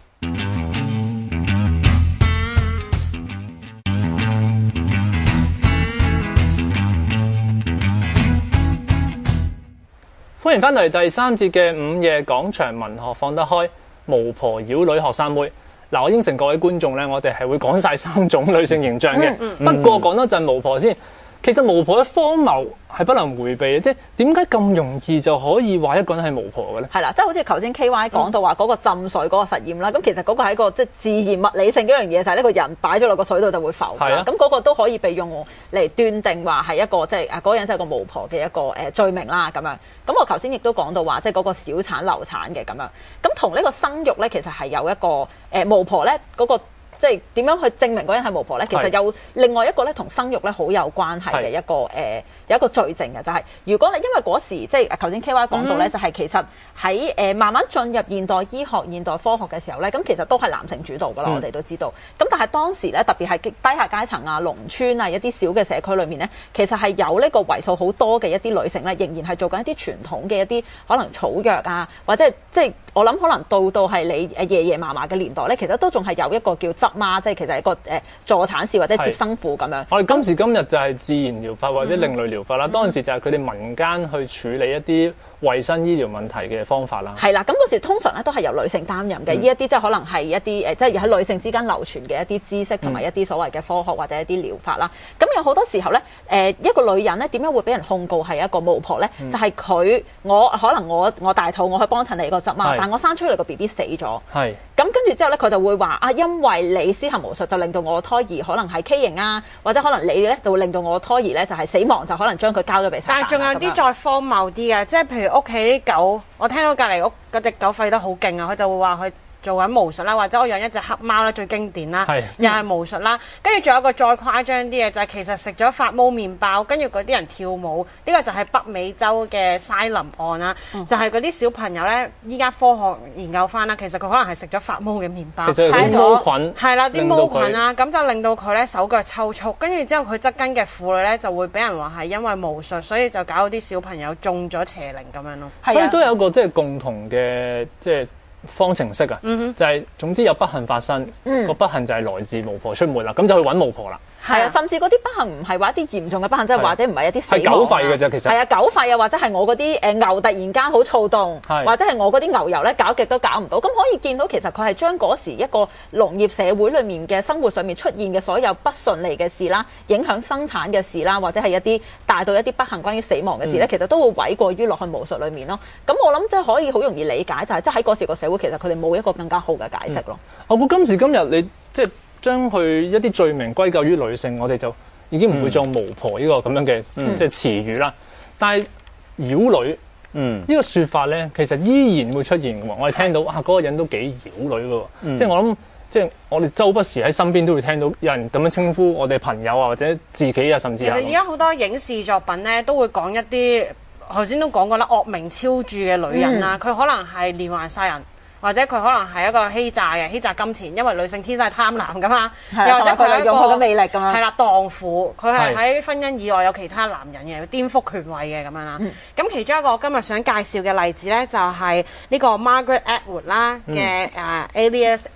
歡迎翻嚟第三節嘅午夜廣場文學放得開，巫婆妖女學生妹。嗱，我應承各位觀眾咧，我哋係會講晒三種女性形象嘅。嗯嗯、不過講多陣巫婆先。其實巫婆嘅荒謬係不能迴避嘅，即係點解咁容易就可以話一個人係巫婆嘅咧？係啦，即係好似頭先 K Y 講到話嗰個浸水嗰個實驗啦，咁、嗯、其實嗰個係一個即係自然物理性嘅一樣嘢，就係、是、呢個人擺咗落個水度就會浮啦。咁嗰個都可以被用嚟斷定話係一個即係啊嗰個人就係個巫婆嘅一個誒、呃、罪名啦咁樣。咁我頭先亦都講到話，即係嗰個小產流產嘅咁樣。咁同呢個生育咧，其實係有一個誒、呃、巫婆咧嗰、那個。即係點樣去證明嗰人係巫婆咧？其實有另外一個咧同生育咧好有關係嘅一個誒、呃、有一個罪證嘅，就係、是、如果你因為嗰時即係頭先 K Y 講到咧，嗯、就係其實喺誒、呃、慢慢進入現代醫學、現代科學嘅時候咧，咁其實都係男性主導㗎啦，嗯、我哋都知道。咁但係當時咧，特別係低下階層啊、農村啊一啲小嘅社區裏面咧，其實係有呢個為數好多嘅一啲女性咧，仍然係做緊一啲傳統嘅一啲可能草藥啊，或者即係我諗可能到到係你誒爺爺嫲嫲嘅年代咧，其實都仲係有一個叫執媽，即係其實係一個誒、呃、助產士或者接生婦咁樣。我哋今時今日就係自然療法或者另類療法啦。嗯、當時就係佢哋民間去處理一啲衞生醫療問題嘅方法啦。係啦，咁嗰時通常咧都係由女性擔任嘅，呢、嗯、一啲即係可能係一啲誒，即係喺女性之間流傳嘅一啲知識同埋一啲所謂嘅科學或者一啲療法啦。咁、嗯、有好多時候咧，誒、呃、一個女人咧點樣會俾人控告係一個巫婆咧？嗯、就係佢我可能我我大肚我去幫襯你個執媽，是但我生出嚟個 B B 死咗。係咁跟住之後咧，佢就會話啊，因為你施行巫術就令到我胎兒可能係畸形啊，或者可能你咧就會令到我胎兒咧就係死亡，就可能將佢交咗俾。但係仲有啲再荒謬啲嘅，即係譬如屋企狗，我聽到隔離屋嗰隻狗吠得好勁啊，佢就會話佢做緊巫術啦，或者我養一隻黑貓啦，最經典啦，是又係巫術啦。跟住仲有一個再誇張啲嘅，就係、是、其實食咗發毛麵包，跟住嗰啲人跳舞，呢、這個就係北美洲嘅西林案啦。嗯、就係嗰啲小朋友咧，依家科學研究翻啦，其實佢可能係食咗發毛嘅麵包， 其實係毛菌， 係啦啲毛菌啦，咁就令到佢咧手腳抽搐，跟住之後佢側跟嘅婦女咧就會俾人話係因為巫術，所以就搞到啲小朋友中咗邪靈咁樣咯。 所以都有一個即係共同嘅即係方程式啊，嗯、哼就係總之有不幸發生，個、嗯、不幸就係來自巫婆出沒啦，咁就去揾巫婆啦。 係啊，甚至嗰啲不幸唔係話一啲嚴重嘅不幸，即係或者唔係一啲死亡。 係狗吠嘅啫，其實。係啊，狗吠啊，或者係我嗰啲誒牛突然間好躁動，是或者係我嗰啲牛油咧搞極都搞唔到。咁可以見到其實佢係將嗰時一個農業社會裡面嘅生活上面出現嘅所有不順利嘅事啦，影響生產嘅事啦，或者係一啲大到一啲不幸關於死亡嘅事咧，嗯、其實都會諉過於落去巫術裡面咯。咁我諗即係可以好容易理解，就係即係喺嗰時個社會其實佢哋冇一個更加好嘅解釋咯。 嗯、我估今時今日你即係將佢一啲罪名歸咎於女性，我哋就已經唔會做巫婆呢個咁樣嘅、嗯、即係詞語啦。但係妖女，嗯，呢個説法咧，其實依然會出現嘅喎。我哋聽到啊，嗰、嗰個人都幾妖女嘅喎，嗯、即係我諗，即係我哋周不時喺身邊都會聽到有人咁樣稱呼我哋朋友啊，或者自己啊，甚至係。 其實而家好多影視作品咧，都會講一啲頭先都講過啦，惡名昭著嘅女人啦，佢、嗯、可能係連環殺人。或者佢可能係一個欺詐嘅，欺詐金錢，因為女性天生係貪婪噶嘛， 的又或者佢係一個用佢嘅魅力咁樣， 係啦，蕩婦，佢係喺婚姻以外有其他男人嘅，顛覆權威嘅咁樣啦。咁、嗯、其中一個今日想介紹嘅例子咧，就係、是、呢個 Margaret Atwood 啦嘅誒 Alias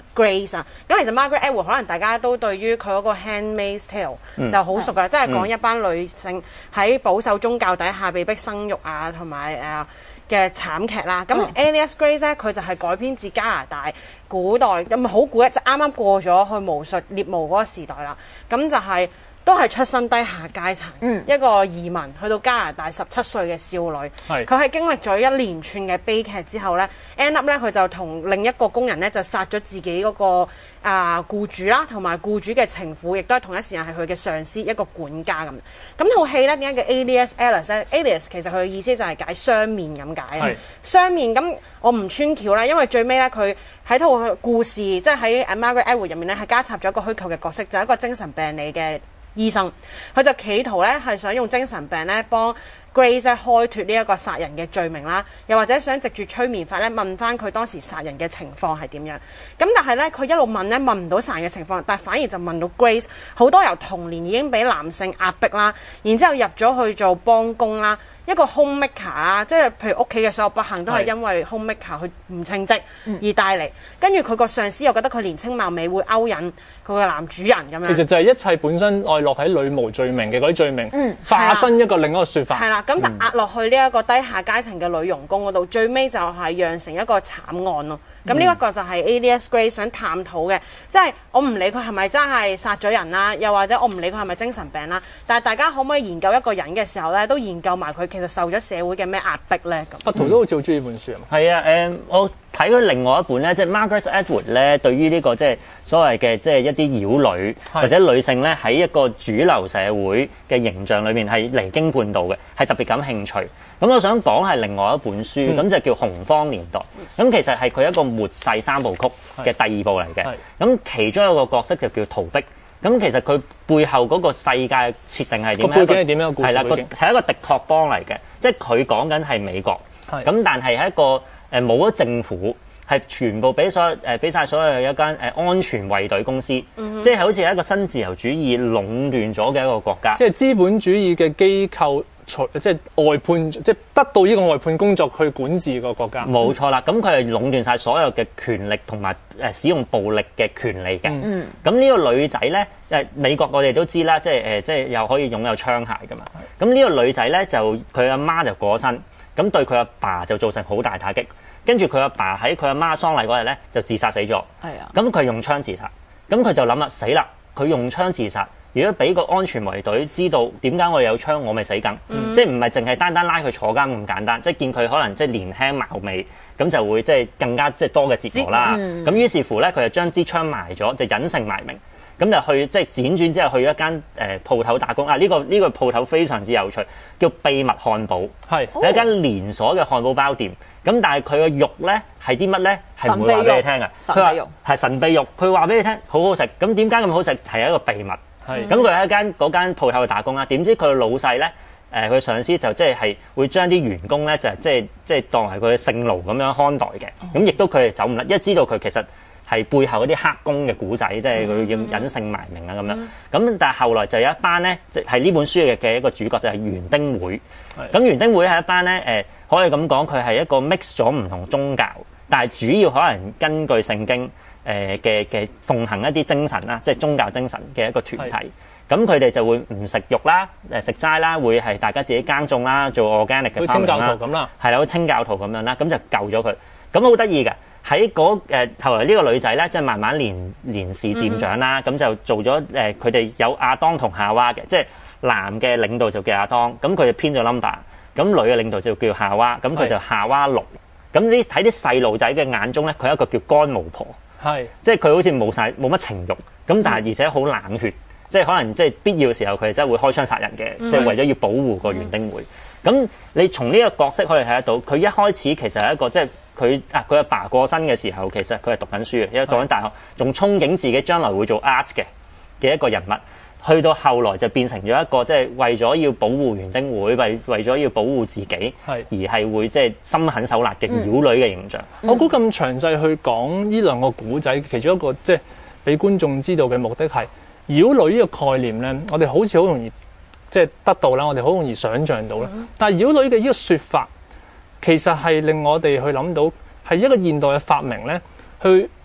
Grace 啊，咁其實 Margaret Atwood 可能大家都對於佢嗰個 Handmaid's Tale 就好熟噶，即係講一班女性喺保守宗教底下被逼生育啊，同埋誒嘅慘劇啦。咁 Alias Grace 咧，佢就係改編自加拿大古代咁好古一，就啱啱過咗去巫術獵巫嗰個時代啦。咁就係、是。都係出身低下階層，嗯、一個移民去到加拿大十七歲嘅少女，佢係經歷咗一連串嘅悲劇之後咧 end up 咧佢就同另一個工人咧就殺咗自己嗰、那個啊僱主啦，同埋僱主嘅情婦，亦都係同一時間係佢嘅上司，一個管家咁。咁套戲咧點解叫 Alias Alice 咧 ？Alias 其實佢嘅意思就係解雙面咁解，雙面咁我唔穿橋啦，因為最尾咧佢喺套故事即係喺 Margaret Atwood 入面咧係加插咗一個虛構嘅角色，就係、是、一個精神病理嘅醫生，佢就企圖咧係想用精神病咧幫 Grace 開脫呢一個殺人嘅罪名啦，又或者想藉住催眠法咧問翻佢當時殺人嘅情況係點樣。咁但係咧佢一路問咧問唔到殺人嘅情況，但係反而就問到 Grace 好多由童年已經俾男性壓迫啦，然之後入咗去做幫工啦。一個 homemaker 啦，即係譬如屋企嘅所有不幸都係因為 homemaker 佢唔稱職而帶嚟，跟住佢個上司又覺得佢年青貌美會勾引佢個男主人咁樣。 其實就係一切本身愛落喺女巫罪名嘅嗰啲罪名，嗯、化身一個另一個説法。 係啦，咁就壓落去呢一個低下階層嘅女傭工嗰度，最尾就係釀成一個慘案咯。咁呢一個就係 Alias Grace 想探討嘅，即係我唔理佢係咪真係殺咗人啦，又或者我唔理佢係咪精神病啦，但係大家可唔可以研究一個人嘅時候咧，都研究埋佢其實受咗社會嘅咩壓迫咧？咁阿圖都好似好中意本書啊。 係啊，誒，我睇佢另外一本咧，即係 Margaret Atwood 咧，對於呢個即係所謂嘅即係一啲妖女或者女性咧，喺一個主流社會嘅形象裏面係離經叛道嘅，係特別感興趣。咁我想講係另外一本書，咁、嗯、就叫《洪荒年代》。咁其實係佢一個末世三部曲嘅第二部嚟嘅。咁其中一個角色就叫陶璧。咁其實佢背後嗰個世界設定係點？ 個背景係點樣？個故事係啦，個係一個敵國邦嚟嘅，即係佢講緊係美國。咁但係係一個誒冇咗政府，係全部俾所有誒俾曬所有一間誒安全衛隊公司，嗯、即係好似係一個新自由主義壟斷咗嘅一個國家。 即係資本主義嘅機構。即係外判，即係得到呢個外判工作去管治個國家。 冇錯啦，咁佢係壟斷晒所有嘅權力同埋誒使用暴力嘅權利嘅。嗯，咁呢個女仔咧，誒美國我哋都知啦，即係誒即係又可以擁有槍械噶嘛。咁呢個女仔咧就佢阿媽就過身，咁對佢阿爸就造成好大打擊。跟住佢阿爸喺佢阿媽喪禮嗰日咧就自殺死咗。係啊，咁佢用槍自殺，咁佢就諗啦，死啦！佢用槍自殺。如果俾個安全衛隊知道點解我哋有槍，我咪死梗。嗯、即係唔係淨係單單拉佢坐監咁簡單，即係見佢可能即係年輕貌美，咁就會即係更加即係多嘅折磨啦。咁、嗯、於是乎咧，佢就將支槍埋咗，就隱姓埋名，咁就去即係輾轉之後去一間誒鋪頭打工。啊，呢、呢個呢、呢個鋪頭非常之有趣，叫秘密漢堡，係係一間連鎖嘅漢堡包店。咁但係佢個肉咧係啲乜咧？係唔會話俾你聽嘅。佢話係神秘肉，佢話俾你聽好好食。咁點解咁好食？係一個秘密。咁佢喺間嗰間鋪頭去打工啦，點知佢老細咧，誒、呃、佢上司就即係係會將啲員工咧就即係即係當係佢嘅性奴咁樣看待嘅，咁亦、嗯、都佢哋走唔甩，一知道佢其實係背後嗰啲黑工嘅古仔，即係佢要隱姓埋名啊咁樣。咁、嗯、但係後來就有一班咧，即係呢本書嘅嘅一個主角就係園丁會。咁園丁會係一班咧，誒、呃、可以咁講，佢係一個 mix 咗唔同宗教，但係主要可能根據聖經。誒嘅嘅奉行一啲精神啦，即係宗教精神嘅一個團體。咁佢哋就會唔食肉啦，誒食齋啦，會係大家自己耕種啦，做 organic 嘅 farming 啦。清教徒咁啦，係啦，好清教徒咁樣啦，咁就救咗佢。咁好得意嘅，喺嗰誒後來呢個女仔咧，即係慢慢年年事漸長啦，咁、嗯、就做咗誒佢哋有亞當同夏娃嘅，即係男嘅領導就叫亞當，咁佢就編咗 number，咁女嘅領導就叫夏娃，咁佢就夏娃六。咁呢喺啲細路仔嘅眼中咧，佢係一個叫乾巫婆。係，即係佢好似冇晒冇乜情慾，咁但係而且好冷血，即係可能即係必要嘅時候佢真係會開槍殺人嘅，嗯、即係為咗要保護個園丁會。咁、嗯、你從呢個角色可以睇得到，佢一開始其實係一個即係佢啊佢阿爸過身嘅時候，其實佢係讀緊書嘅，因為讀緊大學，仲憧憬自己將來會做 art 嘅嘅一個人物。去到後來就變成咗一個即係為咗要保護園丁會，為為咗要保護自己，係而係會即係心狠手辣嘅妖女嘅形象。 嗯、我估咁詳細去講呢兩個古仔，其中一個即係俾觀眾知道嘅目的係妖女呢個概念咧，我哋好似好容易即係得到啦，我哋好容易想像到啦。嗯、但係妖女嘅呢個説法，其實係令我哋去諗到係一個現代嘅發明咧，去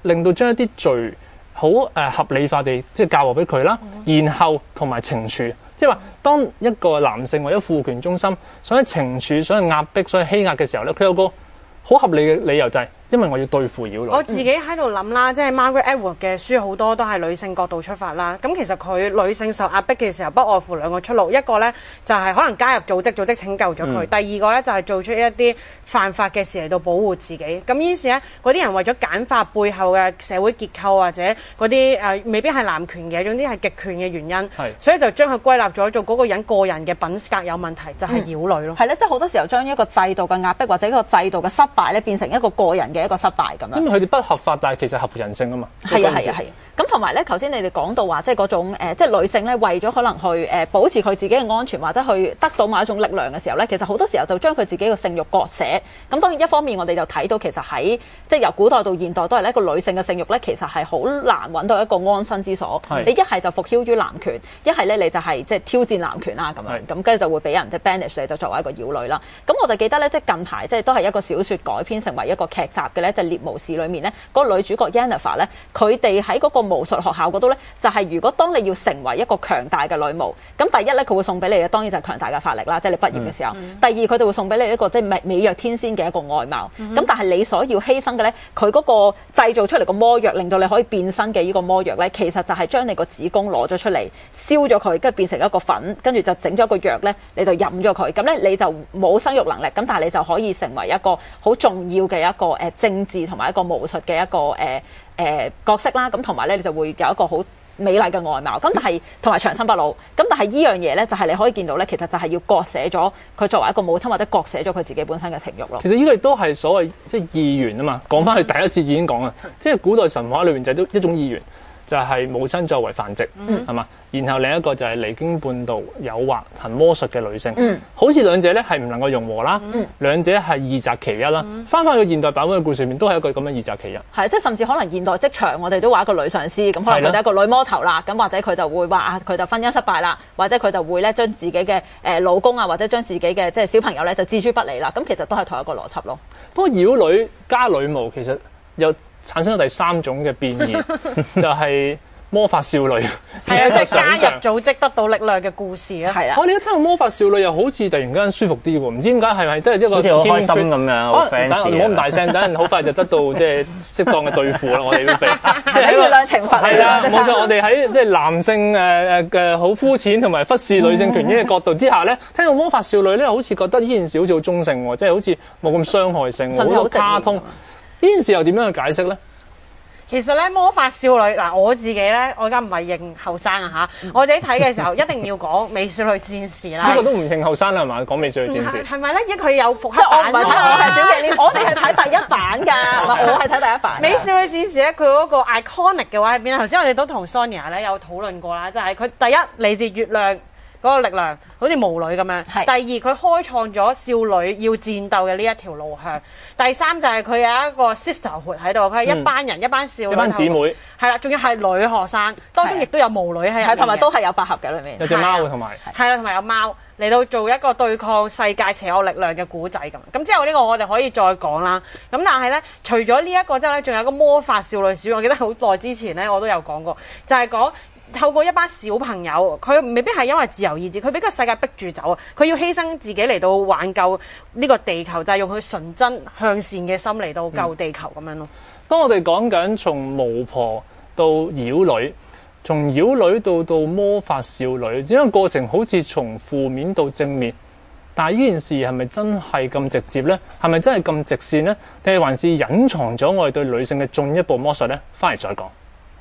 令到將一啲罪好誒合理化地即係教學俾佢啦，然後同埋懲處，即係話當一個男性或者父權中心想去懲處、想去壓迫、想去欺壓嘅時候咧，佢有個好合理嘅理由就係因為我要對付妖女。 我自己喺度諗啦，即係 Margaret Atwood 嘅書好多都係女性角度出發啦。咁其實佢女性受壓迫嘅時候，不外乎兩個出路，一個呢就係可能加入組織，組織拯救咗佢； 嗯、 第二個呢就係做出一啲犯法嘅事嚟到保護自己。咁於是呢，嗰啲人為咗簡化背後嘅社會結構或者嗰啲誒未必係男權嘅，總之係極權嘅原因，所以就將佢歸納咗做嗰個人個人嘅品格有問題，就係、是、妖女咯。 係咧、嗯，即係好多時候將一個制度嘅壓迫或者一個制度嘅失敗咧，變成一個個人嘅一個失敗咁樣。 因為佢哋不合法，但係其實合乎人性啊嘛。 係啊係啊係啊。咁同埋咧，頭先你哋講到話，即係嗰種誒、呃，即係女性咧，為咗可能去誒、呃、保持佢自己嘅安全，或者去得到某一種力量嘅時候咧，其實好多時候就將佢自己嘅性慾割捨。咁當然一方面我哋就睇到其實喺即係由古代到現代都係咧，一個女性嘅性慾咧，其實係好難揾到一個安身之所。你一係就服囂於男權，一係咧你就係即係挑戰男權啦咁樣。咁跟住就會俾人即係 banish 你，就作為一個妖女啦。咁我就記得咧，即係近排即係都係一個小説改編成為一個劇集嘅咧，就係、獵巫士裏面咧，嗰、那個女主角 Yennefer 咧，佢哋喺嗰個巫術學校嗰度咧，就係、是、如果當你要成為一個強大嘅女巫，咁第一咧佢會送俾你嘅當然就係強大嘅法力啦，即係你畢業嘅時候。嗯、第二佢哋會送俾你一個即係美美若天仙嘅一個外貌。咁、嗯、但係你所要犧牲嘅咧，佢嗰個製造出嚟個魔藥，令到你可以變身嘅呢個魔藥咧，其實就係將你個子宮攞咗出嚟，燒咗佢，跟住變成一個粉，跟住就整咗個藥咧，你就飲咗佢，咁咧你就冇生育能力，咁但係你就可以成為一個好重要嘅一個誒、呃、政治同埋一個巫術嘅一個誒誒、呃呃、角色啦。咁同埋咧，你就會有一個好美麗嘅外貌，咁但係同埋長生不老。咁但係呢樣嘢咧，就係、是、你可以見到咧，其實就係要割捨咗佢作為一個母親，或者割捨咗佢自己本身嘅情慾咯。 其實呢個亦都係所謂即係意願啊嘛。講翻去第一節已經講啦，即係古代神話裏面就係一種意願，就係、是、母親作為繁殖，係、嗯、嘛？然後另一個就係離經叛道、誘惑、行魔術嘅女性，嗯、好似兩者咧係唔能夠融合啦，嗯、兩者係二擇其一啦。翻返去現代版本嘅故事裏面，都係一個咁樣二擇其一。 係，即係甚至可能現代職場，我哋都話一個女上司，咁可能佢哋一個女魔頭啦，咁或者佢就會話啊，佢就婚姻失敗啦，或者佢就會咧將自己嘅誒老公啊，或者將自己嘅即係小朋友咧就置諸不理啦。咁其實都係同一個邏輯咯。 不過妖女加女巫其實又產生咗第三種嘅變異，就係魔法少女， 係啊，即係加入組織得到力量嘅故事啊，係啦。 我哋一聽到魔法少女又好似突然間舒服啲喎，唔知點解係咪都係一個好似好開心咁樣，好 fancy。 唔好咁大聲，等陣好快就得到即係適當嘅對付啦。我哋要俾即係月亮懲罰。 係啦，冇錯。我哋喺即係男性誒誒嘅好膚淺同埋忽視女性權益嘅角度之下咧，聽到魔法少女咧，好似覺得呢件事好似好中性喎，即係好似冇咁傷害性，好多卡通。呢件事又點樣去解釋咧？ 其實咧，魔法少女嗱，我自己咧，我而家唔係認後生啊嚇，我自己睇嘅時候一定要講美少女戰士啦。 呢個都唔認後生啦，係嘛？講美少女戰士係咪咧？因為佢有復刻版。 我唔係睇，我係小忌廉，我哋係睇第一版㗎，我係睇第一版。 美少女戰士咧，佢嗰個 iconic 嘅話喺邊咧？頭先我哋都同 Sonia 咧有討論過啦，就係佢第一嚟自月亮嗰個力量，好似巫女咁樣。第二，佢開創咗少女要戰鬥嘅呢一條路向。第三就係佢有一個 sisterhood 喺度，佢係一班人、嗯、一班少女、 一班姊妹， 係啦，仲要係女學生，當中亦都有巫女喺入面， 同埋都係有百合嘅裏面， 有隻貓同埋係啦，同埋有貓嚟到做一個對抗世界邪惡力量嘅古仔咁。咁之後呢個我哋可以再講啦。咁但係咧，除咗呢一個之後咧，仲有一個魔法少女小，我記得好耐之前咧我都有講過，就係、是、講。透過一班小朋友，佢未必係因為自由意志，佢俾個世界逼住走啊！佢要犧牲自己嚟到挽救呢個地球，就係、是、用佢純真向善嘅心嚟到救地球咁、嗯、樣咯。 當我哋講緊從巫婆到妖女，從妖女到到魔法少女，只個過程好似從負面到正面，但係呢件事係咪真係咁直接呢？係咪真係咁直線呢？定係還是隱藏咗我哋對女性嘅進一步剝削呢？翻嚟再講。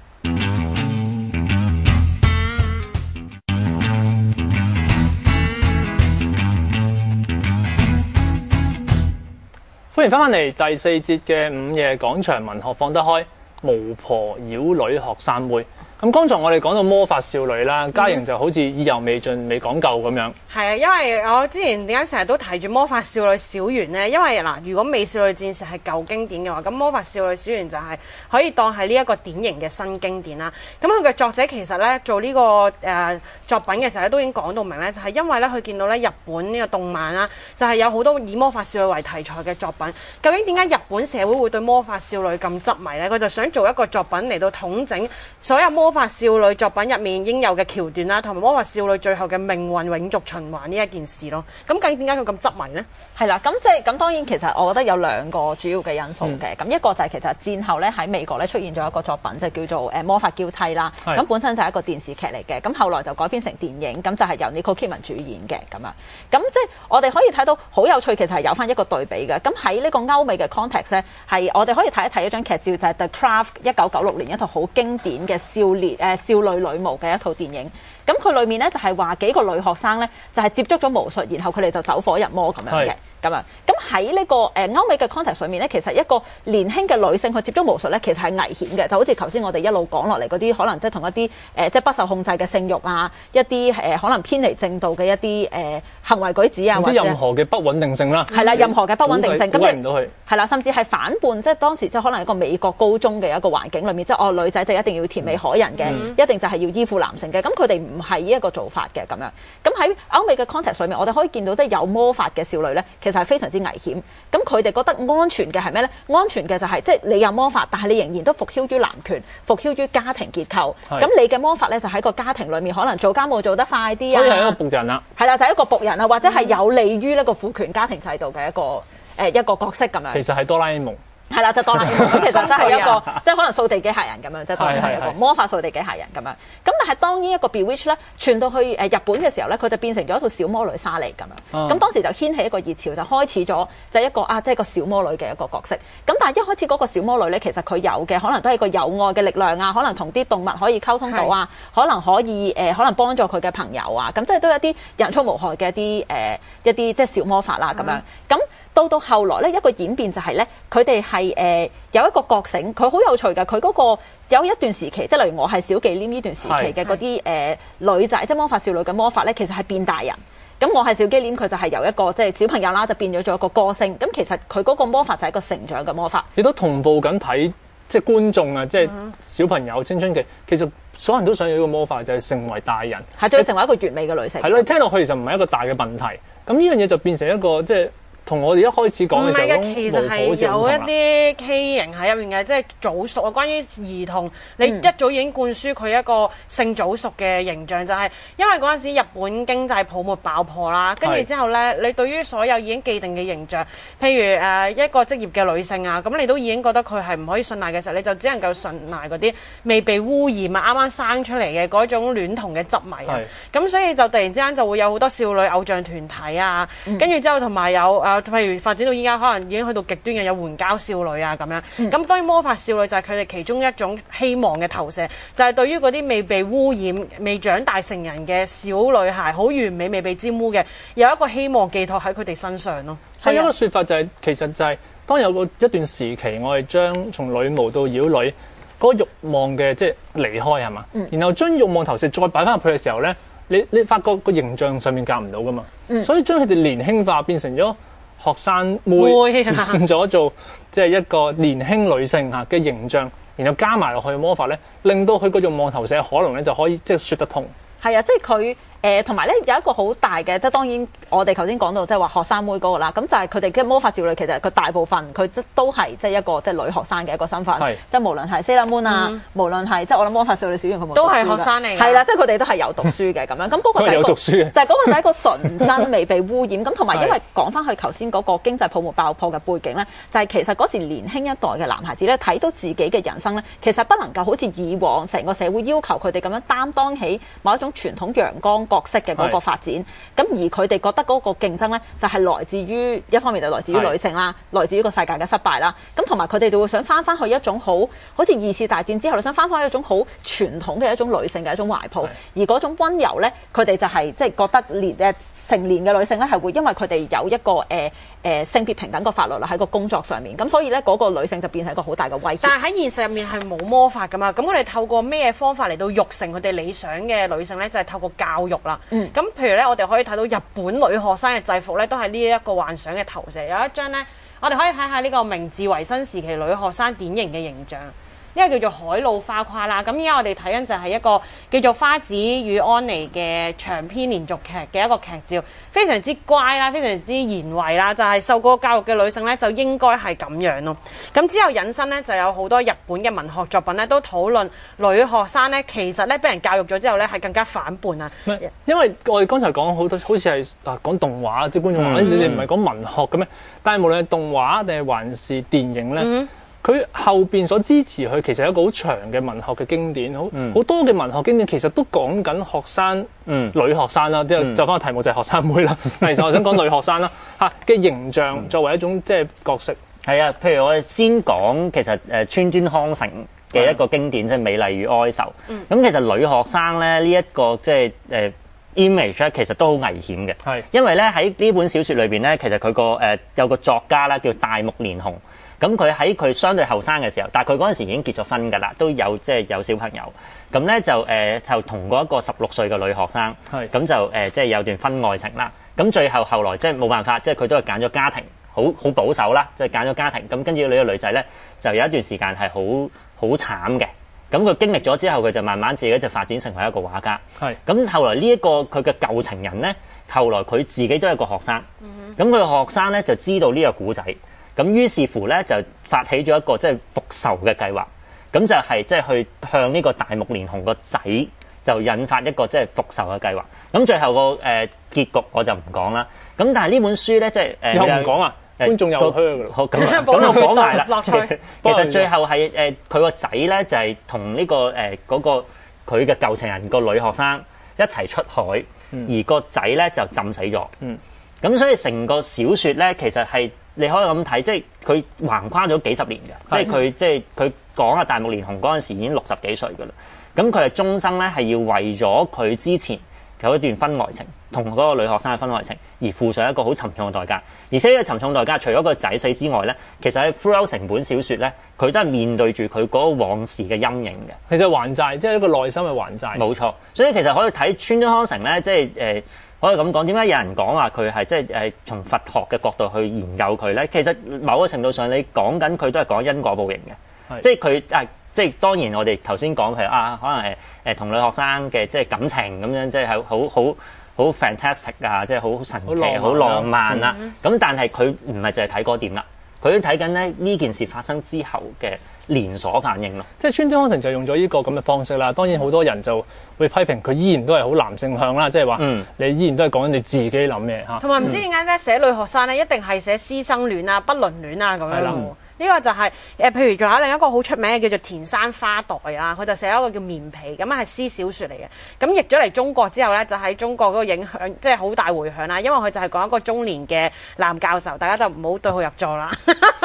歡迎翻返嚟第四節嘅午夜廣場文學放得開，巫婆妖女學生妹。 咁剛才我哋講到魔法少女啦，嘉瑩就好似意猶未盡、未講夠咁樣。 係啊，因為我之前點解成日都提住魔法少女小圓呢？因為嗱，如果美少女戰士係舊經典嘅話，咁魔法少女小圓就係可以當係呢一個典型嘅新經典啦。咁佢嘅作者其實咧做呢、這個誒、呃、作品嘅時候咧，都已經講到明咧，就係、是、因為咧佢見到咧日本呢個動漫啦，就係、是、有好多以魔法少女為題材嘅作品。究竟點解日本社會會對魔法少女咁執迷咧？佢就想做一個作品嚟到統整所有魔法少女作品入面應有嘅橋段啦，同埋魔法少女最後嘅命運永續循環呢一件事咯。咁究竟點解佢咁執迷呢？ 係啦，咁即係咁當然其實我覺得有兩個主要嘅因素嘅。咁、嗯、一個就係其實戰後咧喺美國咧出現咗一個作品，就叫做誒魔法嬌妻啦。咁本身就係一個電視劇嚟嘅，咁後來就改編成電影，咁就係由 Nicole Kidman 主演嘅咁樣。咁即係我哋可以睇到好有趣，其實係有翻一個對比嘅。咁喺呢個歐美嘅 context 咧，係我哋可以睇一睇一張劇照，就係、是、The Craft 一九九六年一套好經典嘅少年誒、呃、少女女巫嘅一套電影。咁佢裏面咧就係、是、話幾個女學生咧就係、是、接觸咗巫術，然後佢哋就走火入魔咁樣嘅。咁樣，咁喺呢個誒、呃、歐美嘅 context 上面咧，其實一個年輕嘅女性去接觸巫術咧，其實係危險嘅，就好似頭先我哋一路講落嚟嗰啲，可能即係同一啲誒、呃、即係不受控制嘅性慾啊，一啲誒、呃、可能偏離正道嘅一啲誒、呃、行為舉止啊，或者任何嘅不穩定性啦， 係啦，任何嘅不穩定性， 咁唔到佢係啦，甚至係反叛，即係當時即係可能一個美國高中嘅一個環境裏面，即係哦女仔就一定要甜美可人嘅，嗯、一定就係要依附男性嘅，咁佢哋唔係呢一個做法嘅咁樣。咁喺歐美嘅 context 上面，我哋可以見到即係有魔法嘅少女咧，其實係非常之危險。咁佢哋覺得安全嘅係咩咧？安全嘅就係、是、即係你有魔法，但係你仍然都服蹺於男權，服蹺於家庭結構。咁你嘅魔法咧就喺個家庭裏面，可能做家務做得快啲啊。 所以係一個僕人啦。係啦，就係、是、一個僕人啊，或者係有利於呢個父權家庭制度嘅一個誒、呃、一個角色咁樣。 其實係哆啦 A 夢。 係啦，就哆啦 A 夢咁，其實真係一個即係可能掃地機械人咁樣，即係當然係一個魔法掃地機械人咁樣。咁但係當呢一個 Bewitch 咧傳到去誒日本嘅時候咧，佢就變成咗一套小魔女莎莉咁樣。咁、嗯、當時就掀起一個熱潮，就開始咗就係一個啊，即係個小魔女嘅一個角色。咁但係一開始嗰個小魔女咧，其實佢有嘅可能都係個有愛嘅力量啊，可能同啲動物可以溝通到啊，可能可以誒、呃，可能幫助佢嘅朋友啊，咁即係都有啲人畜無害嘅一啲誒、呃、一啲即係小魔法啦咁樣。咁到到後來咧，一個演變就係咧，佢哋係誒有一個覺醒，佢好有趣嘅。佢嗰個有一段時期，即係例如我係小忌廉呢段時期嘅嗰啲誒女仔，即係魔法少女嘅魔法咧，其實係變大人。咁我係小忌廉，佢就係由一個即係小朋友啦，就變咗做一個歌星。咁其實佢嗰個魔法就係一個成長嘅魔法。 亦都同步緊睇，即係觀眾啊，即係小朋友青春期，其實所有人都想要呢個魔法，就係、是、成為大人， 係再成為一個完美嘅女性。 係咯，聽落去其實唔係一個大嘅問題。咁呢樣嘢就變成一個即係。同我哋一開始講嘅時候， 其實係有一啲畸形喺入面嘅，即係早熟啊。關於兒童，你一早已經灌輸佢一個性早熟嘅形象，嗯、就係因為嗰陣時日本經濟泡沫爆破啦，跟住之後咧，你對於所有已經既定嘅形象，譬如誒、呃、一個職業嘅女性啊，咁你都已經覺得佢係唔可以信賴嘅時候，你就只能夠信賴嗰啲未被污染啊、啱啱生出嚟嘅嗰種戀童嘅執迷啊。咁所以就突然之間就會有好多少女偶像團體啊，跟住、嗯、之後同埋有誒。譬如發展到依家，可能已經去到極端嘅有援交少女啊咁樣。咁、嗯、當然魔法少女就係佢哋其中一種希望嘅投射，就係、是、對於嗰啲未被污染、未長大成人嘅小女孩，好完美、未被沾污嘅，有一個希望寄託喺佢哋身上咯。 所以一個説法就係、是，其實就係當有個一段時期，我哋將從女巫到妖女嗰、那個慾望嘅即係離開係嘛，嗯、然後將慾望投射再擺翻入去嘅時候咧，你你發覺個形象上面夾唔到噶嘛，嗯、所以將佢哋年輕化變成咗。學生妹變咗做即係一個年輕女性嚇嘅形象，然後加埋落去嘅魔法咧，令到佢個慾望投射可能咧就可以即係説得通。 係啊，即係佢誒同埋咧有一個好大嘅，即係當然我哋頭先講到即係話學生妹嗰個啦，咁就係佢哋嘅魔法少女，其實佢大部分佢即都係即係一個即係女學生嘅一個身份，是即係無論係 Sailor Moon 啊，嗯、無論係即係我諗魔法少女小圓佢冇都係學生嚟，係啦，即係佢哋都係有讀書嘅咁樣，咁嗰個就係有讀書嘅，就係嗰個就係一個純真未被污染，咁同埋因為講翻去頭先嗰個經濟泡沫爆破嘅背景咧，就係、是、其實嗰時年輕一代嘅男孩子咧睇到自己嘅人生咧，其實不能夠好似以往成個社會要求佢哋咁樣擔當起某一種傳統陽光角色嘅嗰個發展。咁而佢哋覺得嗰個競爭咧，就係來自於一方面就來自於女性啦，來自於個世界嘅失敗啦。咁同埋佢哋就會想翻翻去一種好好似二次大戰之後，想翻翻去一種好傳統嘅一種女性嘅一種懷抱。而嗰種溫柔咧，佢哋就係即係覺得年誒成年嘅女性咧係會因為佢哋有一個誒誒、呃呃、性別平等嘅法律啦喺個工作上面，咁所以咧嗰、那個女性就變成一個好大嘅威脅。 但係喺現實入面係冇魔法噶嘛，咁我哋透過咩方法嚟到育成佢哋理想嘅女性咧？就係、是、透過教育啦。咁、嗯、譬如咧，我哋可以睇到日本女學生嘅制服咧，都係呢一個幻想嘅投射。有一張咧，我哋可以睇下呢個明治維新時期女學生典型嘅形象。呢個叫做海老花胯啦，咁而家我哋睇緊就係一個叫做《花子與安妮》嘅長篇連續劇嘅一個劇照，非常之乖啦，非常之賢惠啦，就係、是、受過教育嘅女性咧，就應該係咁樣咯。咁之後引申咧，就有好多日本嘅文學作品咧，都討論女學生咧，其實咧俾人教育咗之後咧，係更加反叛啊。 因為我哋剛才講好多，好似係嗱講動畫，即係觀眾話、嗯、你哋唔係講文學嘅咩？但係無論係動畫定係還是電影咧。嗯佢後邊所支持佢其實有一個好長嘅文學嘅經典，好好、嗯、多嘅文學經典其實都講緊學生、嗯、女學生啦，即係就翻個題目就係學生妹啦。其實我想講女學生啦嚇嘅形象作為一種即係角色。係啊，譬如我哋先講其實誒川端康成嘅一個經典，即係《美麗與哀愁》。咁、嗯、其實女學生咧呢一、這個即係誒 image 咧，其實都好危險嘅。係因為咧喺呢本小説裏邊咧，其實佢個誒有個作家啦叫大木蓮雄。咁佢喺佢相對後生嘅時候，但係佢嗰陣時已經結咗婚㗎啦，都有即係有小朋友。咁咧就誒、呃、就同過一個十六歲嘅女學生，咁就誒、呃、即係有段婚外情啦。咁最後後來即係冇辦法，即係佢都係揀咗家庭，好好保守啦，即係揀咗家庭。咁跟住呢個女仔咧，就有一段時間係好好慘嘅。咁佢經歷咗之後，佢就慢慢自己就發展成為一個畫家。係咁後來呢、這、一個佢嘅舊情人咧，後來佢自己都係一個學生。咁佢嘅學生咧就知道呢個古仔。咁於是乎咧，就發起咗一個即係復仇嘅計劃，咁就係即係去向呢個大木蓮雄個仔就引發一個即係復仇嘅計劃。咁最後個誒、呃、結局我就唔講啦。咁但係呢本書咧，即係誒又唔講啊，觀眾有靴㗎咯。好咁咁我講埋啦。其實最後係誒佢個仔咧就係同呢個誒嗰、呃那個佢嘅舊情人個女學生一齊出海，嗯、而個仔咧就浸死咗。嗯，咁所以成個小説咧，其實係。你可以咁睇，即係佢橫跨咗幾十年嘅，即係佢即係佢講啊大木蓮雄嗰陣時已經六十幾歲㗎啦。咁佢係終生咧係要為咗佢之前有一段婚外情，同嗰個女學生嘅婚外情而付上一個好沉重嘅代價。而且呢個沉重代價，除咗個仔死之外咧，其實喺 throughout 成本小説咧，佢都係面對住佢嗰個往事嘅陰影嘅。其實還債，即係一個內心嘅還債。冇錯，所以其實可以睇川端康成咧，即係誒。呃可以咁講，點解有人講話佢係即係誒從佛學嘅角度去研究佢咧？其實某個程度上，你講緊佢都係講因果報應嘅，即係佢啊，即係當然我哋頭先講譬如啊，可能誒誒同女學生嘅即係感情咁樣，即係好好好 fantastic 啊，即係好神奇、好浪漫啦。咁、嗯、但係佢唔係淨係睇嗰點啦，佢都睇緊咧呢件事發生之後嘅連鎖反應咯，即係川端康成就用咗呢個咁嘅方式啦。當然好多人就會批評佢依然都係好男性向啦，即係話你依然都係講緊你自己諗嘢嚇。同埋唔知點解咧寫女學生咧一定係寫師生戀啊、不倫戀啊咁樣咯。呢個就係、是、誒，譬如仲有另一個好出名嘅叫做田山花代啊，佢就寫一個叫棉被，咁啊係私小説嚟嘅。咁譯咗嚟中國之後咧，就喺中國嗰個影響即係好大迴響啦。因為佢就係講一個中年嘅男教授，大家就唔好對號入座啦。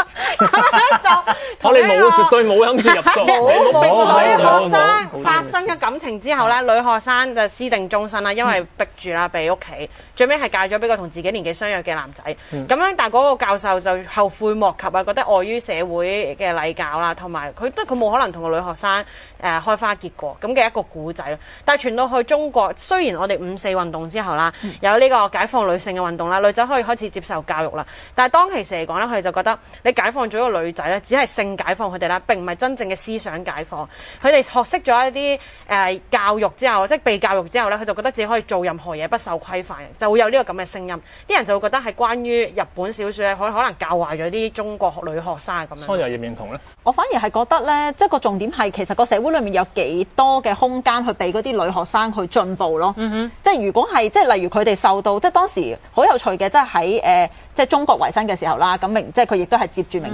我哋冇絕對冇諗住入座，冇冇女學生發生咗感情之後咧，女學生就私定終身啦，因為逼住啦，俾屋企，最尾係嫁咗俾個同自己年紀相若嘅男仔。咁、嗯、樣，但係嗰個教授就後悔莫及啊，覺得礙於社會嘅禮教啦，同埋佢覺得佢冇可能同個女學生誒、呃、開花結果咁嘅一個古仔咯。但係傳到去中國，雖然我哋五四運動之後啦，嗯、有呢個解放女性嘅運動啦，女仔可以開始接受教育啦。但係當其時嚟講咧，佢哋就覺得你解放咗個女仔咧，只係性解放佢哋啦，並唔係真正嘅思想解放。佢哋學識咗一啲誒、呃、教育之後，即係被教育之後咧，佢就覺得自己可以做任何嘢不受規範，就會有呢個咁嘅聲音。啲人就會覺得係關於日本小説咧，可可能教壞咗啲中國女學生咁樣。所以認唔認同咧？我反而係覺得咧，即係個重點係其實個社會裏面有幾多嘅空間去俾嗰啲女學生去進步咯。嗯哼，即係如果係即係例如佢哋受到即係當時好有趣嘅，即係喺誒即係中國維新嘅時候啦，咁明即係佢亦都係接住明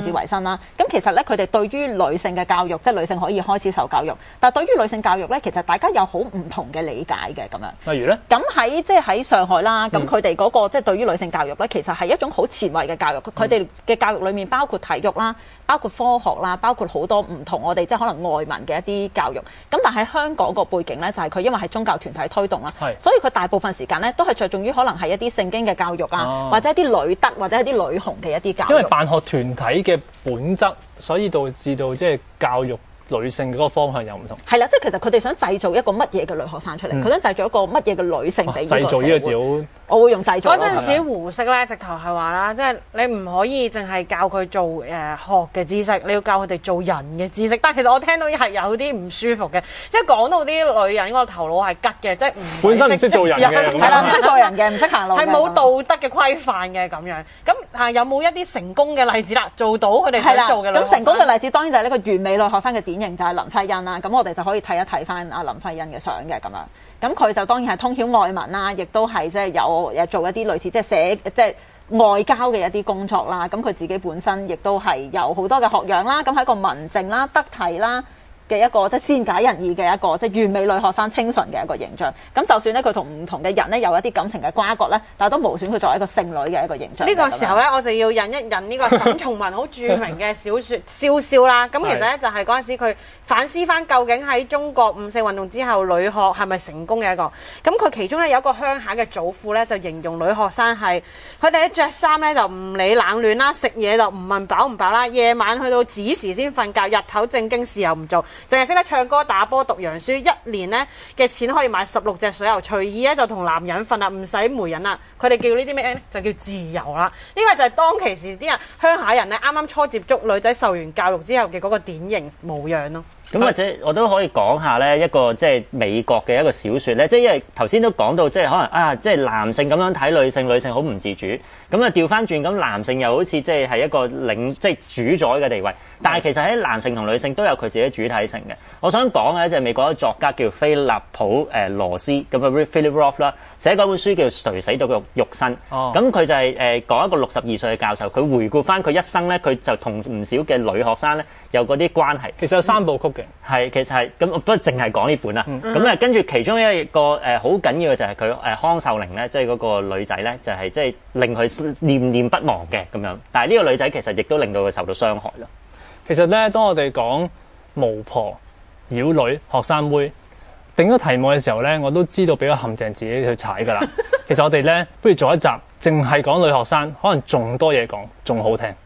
至維新啦。咁、嗯、其實咧，佢哋對於女性嘅教育，即係女性可以開始受教育，但係對於女性教育咧，其實大家有好唔同嘅理解嘅咁樣。 例如咧， 咁喺即係喺上海啦，咁佢哋嗰個即係對於女性教育咧，其實係一種好前衛嘅教育。佢哋嘅教育裡面包括體育啦，包括科學啦，包括好多唔同我哋即係可能外文嘅一啲教育。咁但係香港個背景咧，就係佢因為係宗教團體推動啦，所以佢大部分時間咧都係着重於可能係一啲聖經嘅教育啊，哦、或者一啲女德或者一啲女雄嘅一啲教育。 因為辦學團體嘅本質，所以導致到即係教育女性嗰個方向又唔同。 係啦，即係其實佢哋想製造一個乜嘢嘅女學生出嚟，佢、嗯、想製造一個乜嘢嘅女性俾呢個社會。製造呢個字好， 我會用製造。 嗰陣時胡適咧，直頭係話啦，即係你唔可以淨係教佢做誒、呃、學嘅知識，你要教佢哋做人嘅知識。但係其實我聽到係有啲唔舒服嘅，即係講到啲女人個頭腦係吉嘅，即係唔本身唔識做人嘅， 係啦，唔識做人嘅，唔識行路， 係冇道德嘅規範嘅咁樣。咁係有冇一啲成功嘅例子啦？做到佢哋想做嘅女學生。 咁成功嘅例子當然就係呢個完美女學生嘅典型，就係、是、林徽因啦。咁我哋就可以睇一睇翻阿林徽因嘅相嘅咁樣。咁佢就當然係通曉外文啦，亦都係即係有誒做一啲類似即係寫即係外交嘅一啲工作啦。咁佢自己本身亦都係有好多嘅學養啦。咁係一個文靜啦、得體啦嘅一個即係善解人意嘅一個即係完美女學生、清純嘅一個形象。咁就算咧佢同唔同嘅人咧有一啲感情嘅瓜葛咧，但係都無損佢作為一個聖女嘅一個形象。 呢個時候咧，我就要引一引呢個沈從文好著名嘅小説《瀟瀟》啦。咁其實咧就係嗰陣時佢反思翻究竟喺中國五四運動之後女學係咪成功嘅一個。咁佢其中咧有一個鄉下嘅祖父咧就形容女學生係佢哋一着衫咧就唔理冷暖啦，食嘢就唔問飽唔飽啦，夜晚去到子時先瞓覺，日頭正經事又唔做。淨係識得唱歌、打波、讀洋書，一年咧嘅錢可以買十六隻水牛，隨意咧就同男人瞓啦，唔使媒人啦。佢哋叫呢啲咩咧？就叫自由啦。呢個就係當其時啲人鄉下人咧，啱啱初接觸女仔受完教育之後嘅嗰個典型模樣咯。 咁或者我都可以講下咧一個即係美國嘅一個小説咧，即係因為頭先都講到即係可能啊，即係男性咁樣睇女性，女性好唔自主。咁啊調翻轉咁，男性又好似即係係一個領即係主宰嘅地位。但係其實喺男性同女性都有佢自己主體性嘅。我想講嘅就係美國一個作家叫菲立普誒羅斯咁啊 Philip Roth 啦，寫嗰本書叫《誰死到肉肉身》。哦。咁佢就係誒講一個六十二歲嘅教授，佢回顧翻佢一生咧，佢就同唔少嘅女學生咧有嗰啲關係。 其實有三部曲嘅。 係、嗯，其實係咁，不過淨係講呢本啦。咁啊，跟住其中一個誒好緊要嘅就係佢誒康秀玲咧，即係嗰個女仔咧，就係即係令佢念念不忘嘅咁樣。但係呢個女仔其實亦都令到佢受到傷害咯。 其實咧，當我哋講巫婆、妖女、學生妹定咗題目嘅時候咧，我都知道俾個陷阱自己去踩㗎啦。其實我哋咧，不如做一集淨係講女學生，可能仲多嘢講，仲好聽。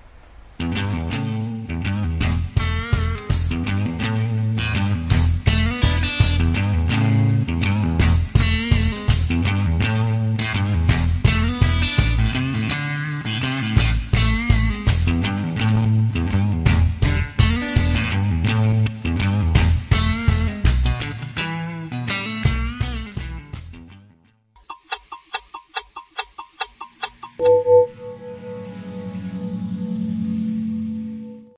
you